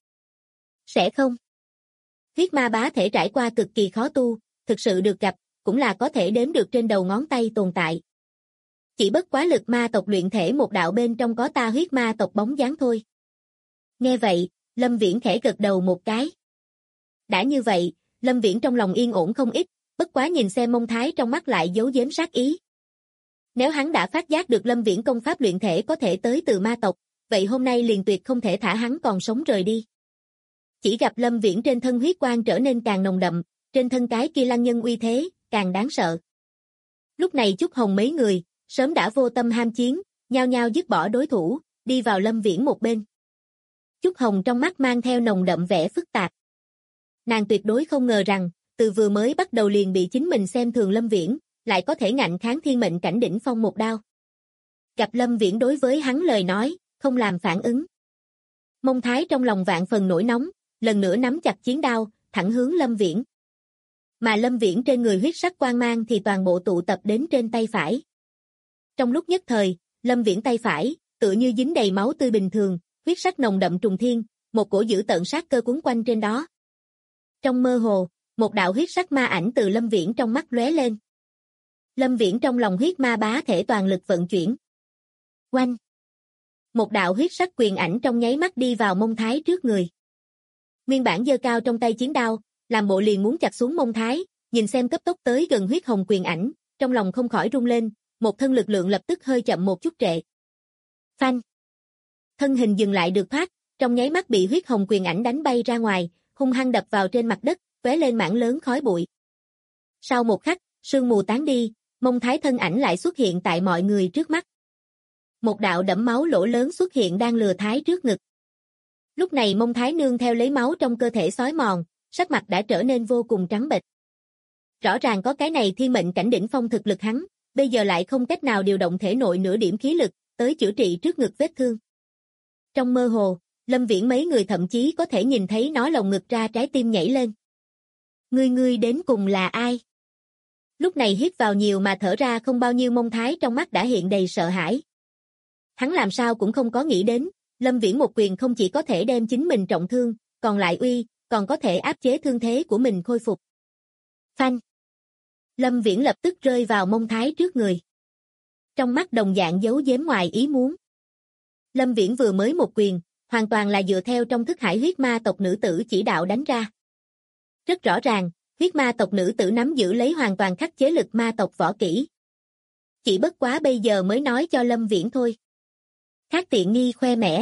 Sẽ không. Huyết ma bá thể trải qua cực kỳ khó tu, thực sự được gặp, cũng là có thể đếm được trên đầu ngón tay tồn tại. Chỉ bất quá lực ma tộc luyện thể một đạo bên trong có ta huyết ma tộc bóng dáng thôi. Nghe vậy, Lâm Viễn khẽ gật đầu một cái. Đã như vậy, Lâm Viễn trong lòng yên ổn không ít, bất quá nhìn xem Mông Thái trong mắt lại giấu giếm sát ý. Nếu hắn đã phát giác được Lâm Viễn công pháp luyện thể có thể tới từ ma tộc, vậy hôm nay liền tuyệt không thể thả hắn còn sống rời đi. Chỉ gặp Lâm Viễn trên thân huyết quang trở nên càng nồng đậm, trên thân cái kia lăng nhân uy thế, càng đáng sợ. Lúc này Chúc Hồng mấy người, sớm đã vô tâm ham chiến, nhao nhao dứt bỏ đối thủ, đi vào Lâm Viễn một bên. Chúc Hồng trong mắt mang theo nồng đậm vẻ phức tạp. Nàng tuyệt đối không ngờ rằng, từ vừa mới bắt đầu liền bị chính mình xem thường Lâm Viễn, lại có thể ngạnh kháng thiên mệnh cảnh đỉnh phong một đao. Gặp Lâm Viễn đối với hắn lời nói, không làm phản ứng. Mông Thái trong lòng vạn phần nổi nóng, lần nữa nắm chặt chiến đao, thẳng hướng Lâm Viễn. Mà Lâm Viễn trên người huyết sắc quang mang thì toàn bộ tụ tập đến trên tay phải. Trong lúc nhất thời, Lâm Viễn tay phải, tựa như dính đầy máu tươi bình thường, huyết sắc nồng đậm trùng thiên, một cổ dữ tợn sát cơ cuốn quanh trên đó. Trong mơ hồ, một đạo huyết sắc ma ảnh từ Lâm Viễn trong mắt lóe lên. Lâm Viễn trong lòng huyết ma bá thể toàn lực vận chuyển. Oanh! Một đạo huyết sắc quyền ảnh trong nháy mắt đi vào Mông Thái trước người. Nguyên bản giơ cao trong tay chiến đao, làm bộ liền muốn chặt xuống Mông Thái, nhìn xem cấp tốc tới gần huyết hồng quyền ảnh, trong lòng không khỏi rung lên, một thân lực lượng lập tức hơi chậm một chút trệ. Phanh! Thân hình dừng lại được thoát, trong nháy mắt bị huyết hồng quyền ảnh đánh bay ra ngoài, hung hăng đập vào trên mặt đất, tóe lên mảng lớn khói bụi. Sau một khắc, sương mù tán đi, Mông Thái thân ảnh lại xuất hiện tại mọi người trước mắt. Một đạo đẫm máu lỗ lớn xuất hiện đang lừa Thái trước ngực. Lúc này Mông Thái nương theo lấy máu trong cơ thể xói mòn, sắc mặt đã trở nên vô cùng trắng bệch. Rõ ràng có cái này thiên mệnh cảnh đỉnh phong thực lực hắn, bây giờ lại không cách nào điều động thể nội nửa điểm khí lực, tới chữa trị trước ngực vết thương. Trong mơ hồ, Lâm Viễn mấy người thậm chí có thể nhìn thấy nó lồng ngực ra trái tim nhảy lên. Ngươi đến cùng là ai? Lúc này hít vào nhiều mà thở ra không bao nhiêu Mông Thái trong mắt đã hiện đầy sợ hãi. Hắn làm sao cũng không có nghĩ đến, Lâm Viễn một quyền không chỉ có thể đem chính mình trọng thương, còn lại còn có thể áp chế thương thế của mình khôi phục. Phanh! Lâm Viễn lập tức rơi vào Mông Thái trước người. Trong mắt đồng dạng giấu giếm ngoài ý muốn. Lâm Viễn vừa mới một quyền, hoàn toàn là dựa theo trong thức hải huyết ma tộc nữ tử chỉ đạo đánh ra. Rất rõ ràng, huyết ma tộc nữ tử nắm giữ lấy hoàn toàn khắc chế lực ma tộc võ kỹ. Chỉ bất quá bây giờ mới nói cho Lâm Viễn thôi. Khác tiện nghi khoe mẽ.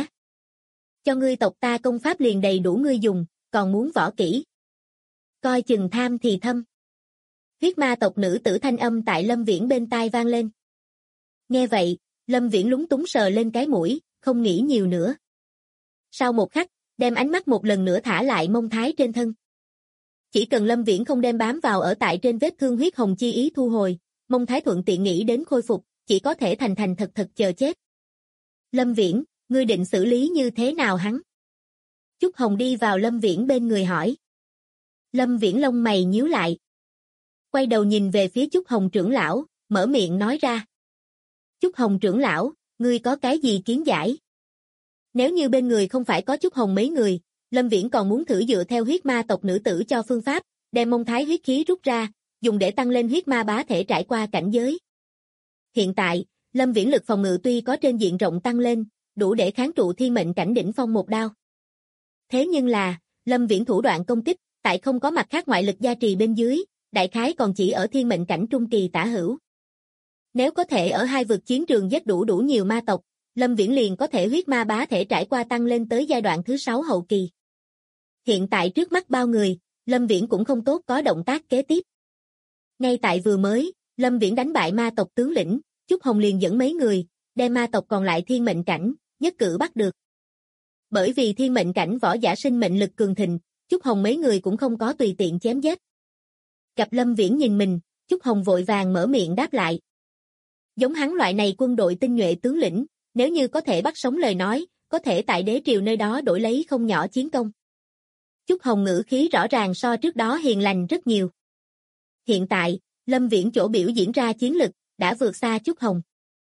Cho ngươi tộc ta công pháp liền đầy đủ ngươi dùng, còn muốn võ kỹ. Coi chừng tham thì thâm. Huyết ma tộc nữ tử thanh âm tại Lâm Viễn bên tai vang lên. Nghe vậy, Lâm Viễn lúng túng sờ lên cái mũi, không nghĩ nhiều nữa. Sau một khắc, đem ánh mắt một lần nữa thả lại Mông Thái trên thân. Chỉ cần Lâm Viễn không đem bám vào ở tại trên vết thương huyết hồng chi ý thu hồi, Mông Thái thuận tiện nghĩ đến khôi phục, chỉ có thể thành thật chờ chết. Lâm Viễn, ngươi định xử lý như thế nào hắn? Chúc Hồng đi vào Lâm Viễn bên người hỏi. Lâm Viễn lông mày nhíu lại. Quay đầu nhìn về phía Chúc Hồng trưởng lão, mở miệng nói ra. Chúc Hồng trưởng lão, ngươi có cái gì kiến giải? Nếu như bên người không phải có Chúc Hồng mấy người, Lâm Viễn còn muốn thử dựa theo huyết ma tộc nữ tử cho phương pháp, đem Mông Thái huyết khí rút ra, dùng để tăng lên huyết ma bá thể trải qua cảnh giới. Hiện tại, Lâm Viễn lực phòng ngự tuy có trên diện rộng tăng lên, đủ để kháng trụ thiên mệnh cảnh đỉnh phong một đao. Thế nhưng là, Lâm Viễn thủ đoạn công kích, tại không có mặt khác ngoại lực gia trì bên dưới, đại khái còn chỉ ở thiên mệnh cảnh trung kỳ tả hữu. Nếu có thể ở hai vực chiến trường giết đủ nhiều ma tộc, Lâm Viễn liền có thể huyết ma bá thể trải qua tăng lên tới giai đoạn thứ 6 hậu kỳ. Hiện tại trước mắt bao người, Lâm Viễn cũng không tốt có động tác kế tiếp. Ngay tại vừa mới, Lâm Viễn đánh bại ma tộc tướng lĩnh, Chúc Hồng liền dẫn mấy người, đem ma tộc còn lại thiên mệnh cảnh, nhất cử bắt được. Bởi vì thiên mệnh cảnh võ giả sinh mệnh lực cường thịnh, Chúc Hồng mấy người cũng không có tùy tiện chém giết. Gặp Lâm Viễn nhìn mình, Chúc Hồng vội vàng mở miệng đáp lại. Giống hắn loại này quân đội tinh nhuệ tướng lĩnh, nếu như có thể bắt sống lời nói, có thể tại đế triều nơi đó đổi lấy không nhỏ chiến công. Chúc Hồng ngữ khí rõ ràng so trước đó hiền lành rất nhiều. Hiện tại, Lâm Viễn chỗ biểu diễn ra chiến lực, đã vượt xa Chúc Hồng.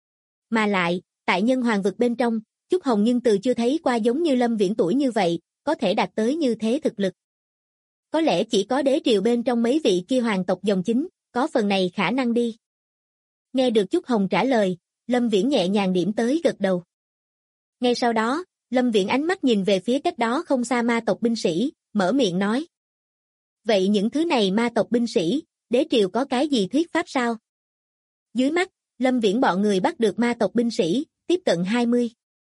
Mà lại, tại nhân hoàng vực bên trong, Chúc Hồng nhưng từ chưa thấy qua giống như Lâm Viễn tuổi như vậy, có thể đạt tới như thế thực lực. Có lẽ chỉ có đế triều bên trong mấy vị kia hoàng tộc dòng chính, có phần này khả năng đi. Nghe được Chúc Hồng trả lời, Lâm Viễn nhẹ nhàng điểm tới gật đầu. Ngay sau đó, Lâm Viễn ánh mắt nhìn về phía cách đó không xa ma tộc binh sĩ, mở miệng nói. Vậy những thứ này ma tộc binh sĩ, đế triều có cái gì thuyết pháp sao? Dưới mắt, Lâm Viễn bọn người bắt được ma tộc binh sĩ, tiếp cận 20.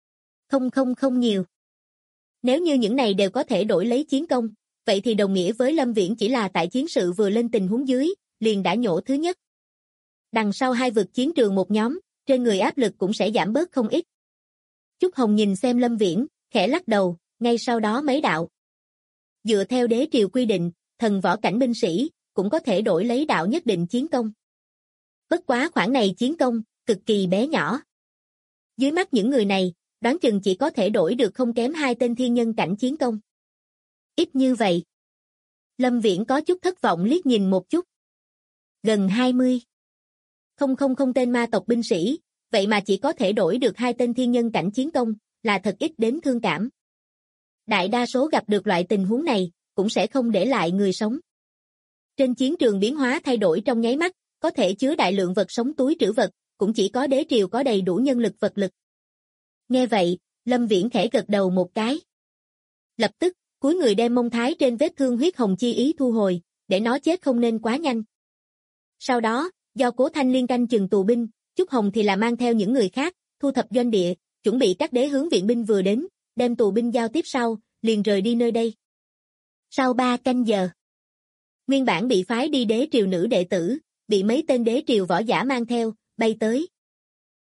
Không nhiều. Nếu như những này đều có thể đổi lấy chiến công, vậy thì đồng nghĩa với Lâm Viễn chỉ là tại chiến sự vừa lên tình huống dưới, liền đã nhổ thứ nhất. Đằng sau hai vực chiến trường một nhóm, trên người áp lực cũng sẽ giảm bớt không ít. Chúc Hồng nhìn xem Lâm Viễn, khẽ lắc đầu, ngay sau đó mấy đạo. Dựa theo đế triều quy định, thần võ cảnh binh sĩ, cũng có thể đổi lấy đạo nhất định chiến công. Bất quá khoản này chiến công, cực kỳ bé nhỏ. Dưới mắt những người này, đoán chừng chỉ có thể đổi được không kém 2 tên thiên nhân cảnh chiến công. Ít như vậy. Lâm Viễn có chút thất vọng liếc nhìn một chút. Gần 20. Không tên ma tộc binh sĩ, vậy mà chỉ có thể đổi được 2 tên thiên nhân cảnh chiến công, là thật ít đến thương cảm. Đại đa số gặp được loại tình huống này, cũng sẽ không để lại người sống. Trên chiến trường biến hóa thay đổi trong nháy mắt, có thể chứa đại lượng vật sống túi trữ vật, cũng chỉ có đế triều có đầy đủ nhân lực vật lực. Nghe vậy, Lâm Viễn khẽ gật đầu một cái. Lập tức, cúi người đem Mông Thái trên vết thương huyết hồng chi ý thu hồi, để nó chết không nên quá nhanh. Sau đó, do Cố Thanh Liên canh chừng tù binh, Chúc Hồng thì là mang theo những người khác, thu thập doanh địa, chuẩn bị các đế hướng viện binh vừa đến, đem tù binh giao tiếp sau, liền rời đi nơi đây. Sau 3 canh giờ, nguyên bản bị phái đi đế triều nữ đệ tử, bị mấy tên đế triều võ giả mang theo, bay tới.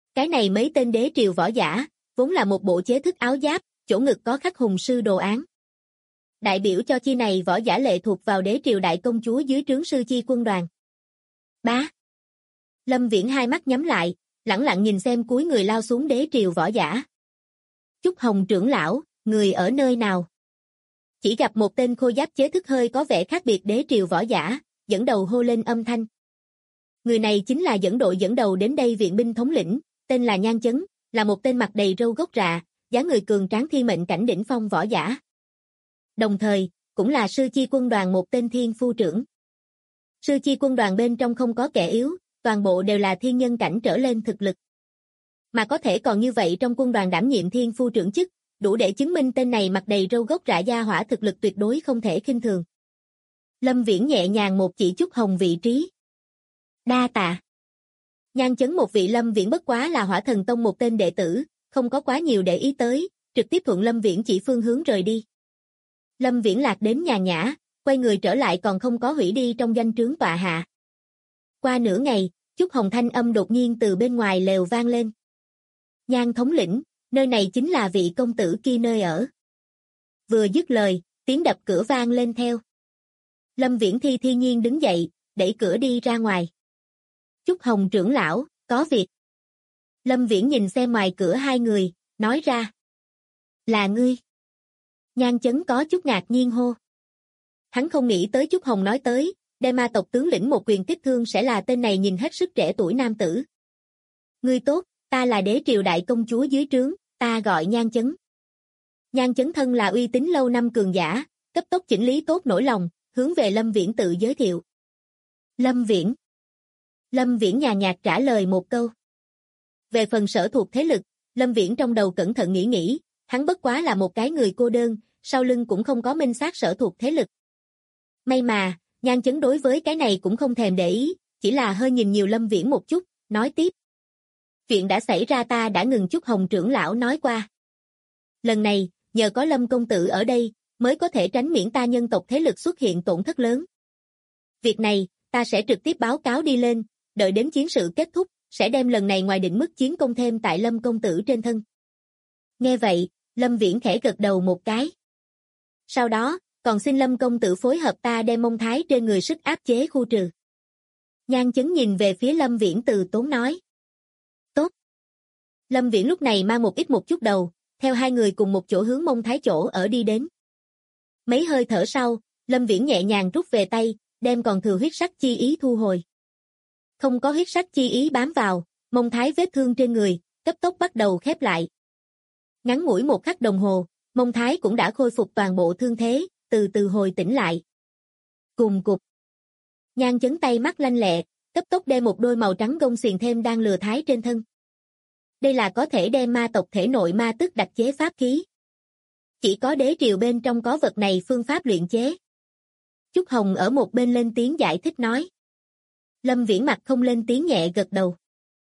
Cái này mấy tên đế triều võ giả, vốn là một bộ chế thức áo giáp, chỗ ngực có khắc hùng sư đồ án. Đại biểu cho chi này võ giả lệ thuộc vào đế triều đại công chúa dưới trướng sư chi quân đoàn. Bá. Lâm Viễn hai mắt nhắm lại, lẳng lặng nhìn xem cuối người lao xuống đế triều võ giả. Chúc Hồng trưởng lão, người ở nơi nào? Chỉ gặp một tên khôi giáp chế thức hơi có vẻ khác biệt đế triều võ giả, dẫn đầu hô lên âm thanh. Người này chính là dẫn đội dẫn đầu đến đây viện binh thống lĩnh, tên là Nhan Chấn, là một tên mặt đầy râu gốc rạ, dáng người cường tráng thiên mệnh cảnh đỉnh phong võ giả. Đồng thời, cũng là sư chi quân đoàn một tên thiên phu trưởng. Sư chi quân đoàn bên trong không có kẻ yếu, toàn bộ đều là thiên nhân cảnh trở lên thực lực. Mà có thể còn như vậy trong quân đoàn đảm nhiệm thiên phu trưởng chức, đủ để chứng minh tên này mặt đầy râu gốc rạ gia hỏa thực lực tuyệt đối không thể khinh thường. Lâm Viễn nhẹ nhàng một chỉ Chúc Hồng vị trí. Đa tạ. Nhan Chấn một vị Lâm Viễn bất quá là Hỏa Thần Tông một tên đệ tử, không có quá nhiều để ý tới, trực tiếp thuận Lâm Viễn chỉ phương hướng rời đi. Lâm Viễn lạc đến nhà nhã, quay người trở lại còn không có hủy đi trong doanh trướng tọa hạ. Qua nửa ngày, Chúc Hồng thanh âm đột nhiên từ bên ngoài lều vang lên. Nhan thống lĩnh, nơi này chính là vị công tử kia nơi ở. Vừa dứt lời, tiếng đập cửa vang lên theo. Lâm Viễn thi nhiên đứng dậy, đẩy cửa đi ra ngoài. Chúc Hồng trưởng lão, có việc. Lâm Viễn nhìn xem ngoài cửa hai người, nói ra. Là ngươi. Nhan Chấn có chút ngạc nhiên hô. Hắn không nghĩ tới Chúc Hồng nói tới, đem ma tộc tướng lĩnh một quyền kích thương sẽ là tên này nhìn hết sức trẻ tuổi nam tử. Ngươi tốt, ta là đế triều đại công chúa dưới trướng, ta gọi Nhan Chấn. Nhan Chấn thân là uy tín lâu năm cường giả, cấp tốc chỉnh lý tốt nỗi lòng, hướng về Lâm Viễn tự giới thiệu. Lâm Viễn. Lâm Viễn nhàn nhạt trả lời một câu. Về phần sở thuộc thế lực, Lâm Viễn trong đầu cẩn thận nghĩ, hắn bất quá là một cái người cô đơn, sau lưng cũng không có minh xác sở thuộc thế lực. May mà, Nhan Chấn đối với cái này cũng không thèm để ý, chỉ là hơi nhìn nhiều Lâm Viễn một chút, nói tiếp. Chuyện đã xảy ra ta đã ngừng Chúc Hồng trưởng lão nói qua. Lần này, nhờ có Lâm công tử ở đây, mới có thể tránh miễn ta nhân tộc thế lực xuất hiện tổn thất lớn. Việc này, ta sẽ trực tiếp báo cáo đi lên, đợi đến chiến sự kết thúc, sẽ đem lần này ngoài định mức chiến công thêm tại Lâm công tử trên thân. Nghe vậy, Lâm Viễn khẽ gật đầu một cái. Sau đó, còn xin Lâm công tử phối hợp ta đem mông thái trên người sức áp chế khu trừ. Nhan Chấn nhìn về phía Lâm Viễn từ tốn nói. Tốt. Lâm Viễn lúc này mang một chút đầu, theo hai người cùng một chỗ hướng mông thái chỗ ở đi đến. Mấy hơi thở sau, Lâm Viễn nhẹ nhàng rút về tay, đem còn thừa huyết sắc chi ý thu hồi. Không có huyết sắc chi ý bám vào, mông thái vết thương trên người, cấp tốc bắt đầu khép lại. Ngắn ngủi một khắc đồng hồ, mông thái cũng đã khôi phục toàn bộ thương thế, từ từ hồi tỉnh lại. Cùng cục. Nhan Chấn tay mắt lanh lẹ, cấp tốc đem một đôi màu trắng gông xiềng thêm đang lừa thái trên thân. Đây là có thể đem ma tộc thể nội ma tức đặc chế pháp khí. Chỉ có đế triều bên trong có vật này phương pháp luyện chế. Chúc Hồng ở một bên lên tiếng giải thích nói. Lâm Viễn mặt không lên tiếng nhẹ gật đầu.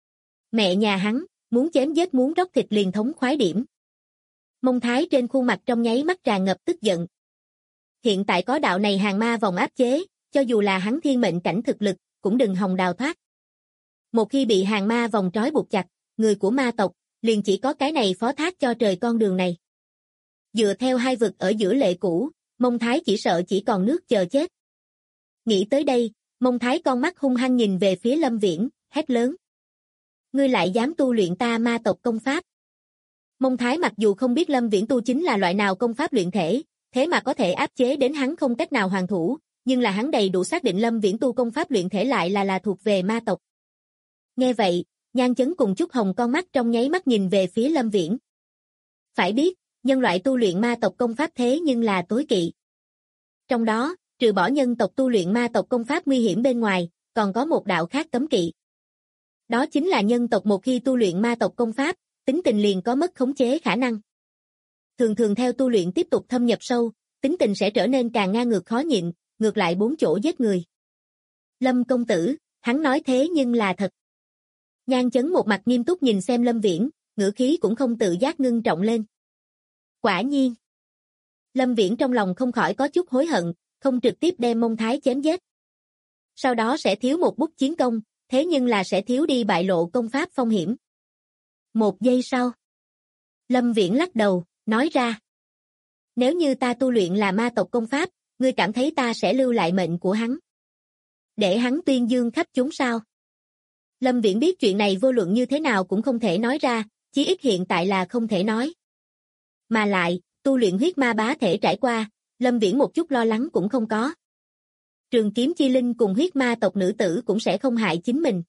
Mẹ nhà hắn, muốn chém giết muốn róc thịt liền thống khoái điểm. Mông thái trên khuôn mặt trong nháy mắt tràn ngập tức giận. Hiện tại có đạo này hàng ma vòng áp chế, cho dù là hắn thiên mệnh cảnh thực lực, cũng đừng hòng đào thoát. Một khi bị hàng ma vòng trói buộc chặt, người của ma tộc, liền chỉ có cái này phó thác cho trời con đường này. Dựa theo hai vực ở giữa lệ cũ, Mông Thái chỉ sợ chỉ còn nước chờ chết. Nghĩ tới đây, Mông Thái con mắt hung hăng nhìn về phía Lâm Viễn, hét lớn. Ngươi lại dám tu luyện ta ma tộc công pháp. Mông Thái mặc dù không biết Lâm Viễn tu chính là loại nào công pháp luyện thể, thế mà có thể áp chế đến hắn không cách nào hoàn thủ, nhưng là hắn đầy đủ xác định Lâm Viễn tu công pháp luyện thể lại là thuộc về ma tộc. Nghe vậy, Nhan Chấn cùng Chúc Hồng con mắt trong nháy mắt nhìn về phía Lâm Viễn. Phải biết, nhân loại tu luyện ma tộc công pháp thế nhưng là tối kỵ. Trong đó, trừ bỏ nhân tộc tu luyện ma tộc công pháp nguy hiểm bên ngoài, còn có một đạo khác cấm kỵ. Đó chính là nhân tộc một khi tu luyện ma tộc công pháp, tính tình liền có mất khống chế khả năng. Thường theo tu luyện tiếp tục thâm nhập sâu, tính tình sẽ trở nên càng ngang ngược khó nhịn, ngược lại bốn chỗ giết người. Lâm công tử, hắn nói thế nhưng là thật. Nhan Chấn một mặt nghiêm túc nhìn xem Lâm Viễn, ngữ khí cũng không tự giác ngưng trọng lên. Quả nhiên. Lâm Viễn trong lòng không khỏi có chút hối hận, không trực tiếp đem Mông Thái chém giết. Sau đó sẽ thiếu một bút chiến công, thế nhưng là sẽ thiếu đi bại lộ công pháp phong hiểm. 1 giây sau. Lâm Viễn lắc đầu, nói ra. Nếu như ta tu luyện là ma tộc công pháp, ngươi cảm thấy ta sẽ lưu lại mệnh của hắn? Để hắn tuyên dương khắp chúng sao? Lâm Viễn biết chuyện này vô luận như thế nào cũng không thể nói ra, chí ít hiện tại là không thể nói. Mà lại, tu luyện huyết ma bá thể trải qua, Lâm Viễn một chút lo lắng cũng không có. Trường kiếm chi linh cùng huyết ma tộc nữ tử cũng sẽ không hại chính mình.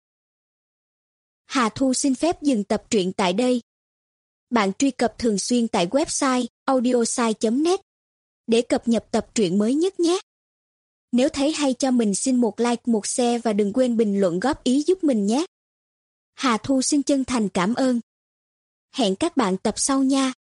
Hà Thu xin phép dừng tập truyện tại đây. Bạn truy cập thường xuyên tại website audiosai.net để cập nhật tập truyện mới nhất nhé. Nếu thấy hay cho mình xin một like, một share và đừng quên bình luận góp ý giúp mình nhé. Hà Thu xin chân thành cảm ơn. Hẹn các bạn tập sau nha.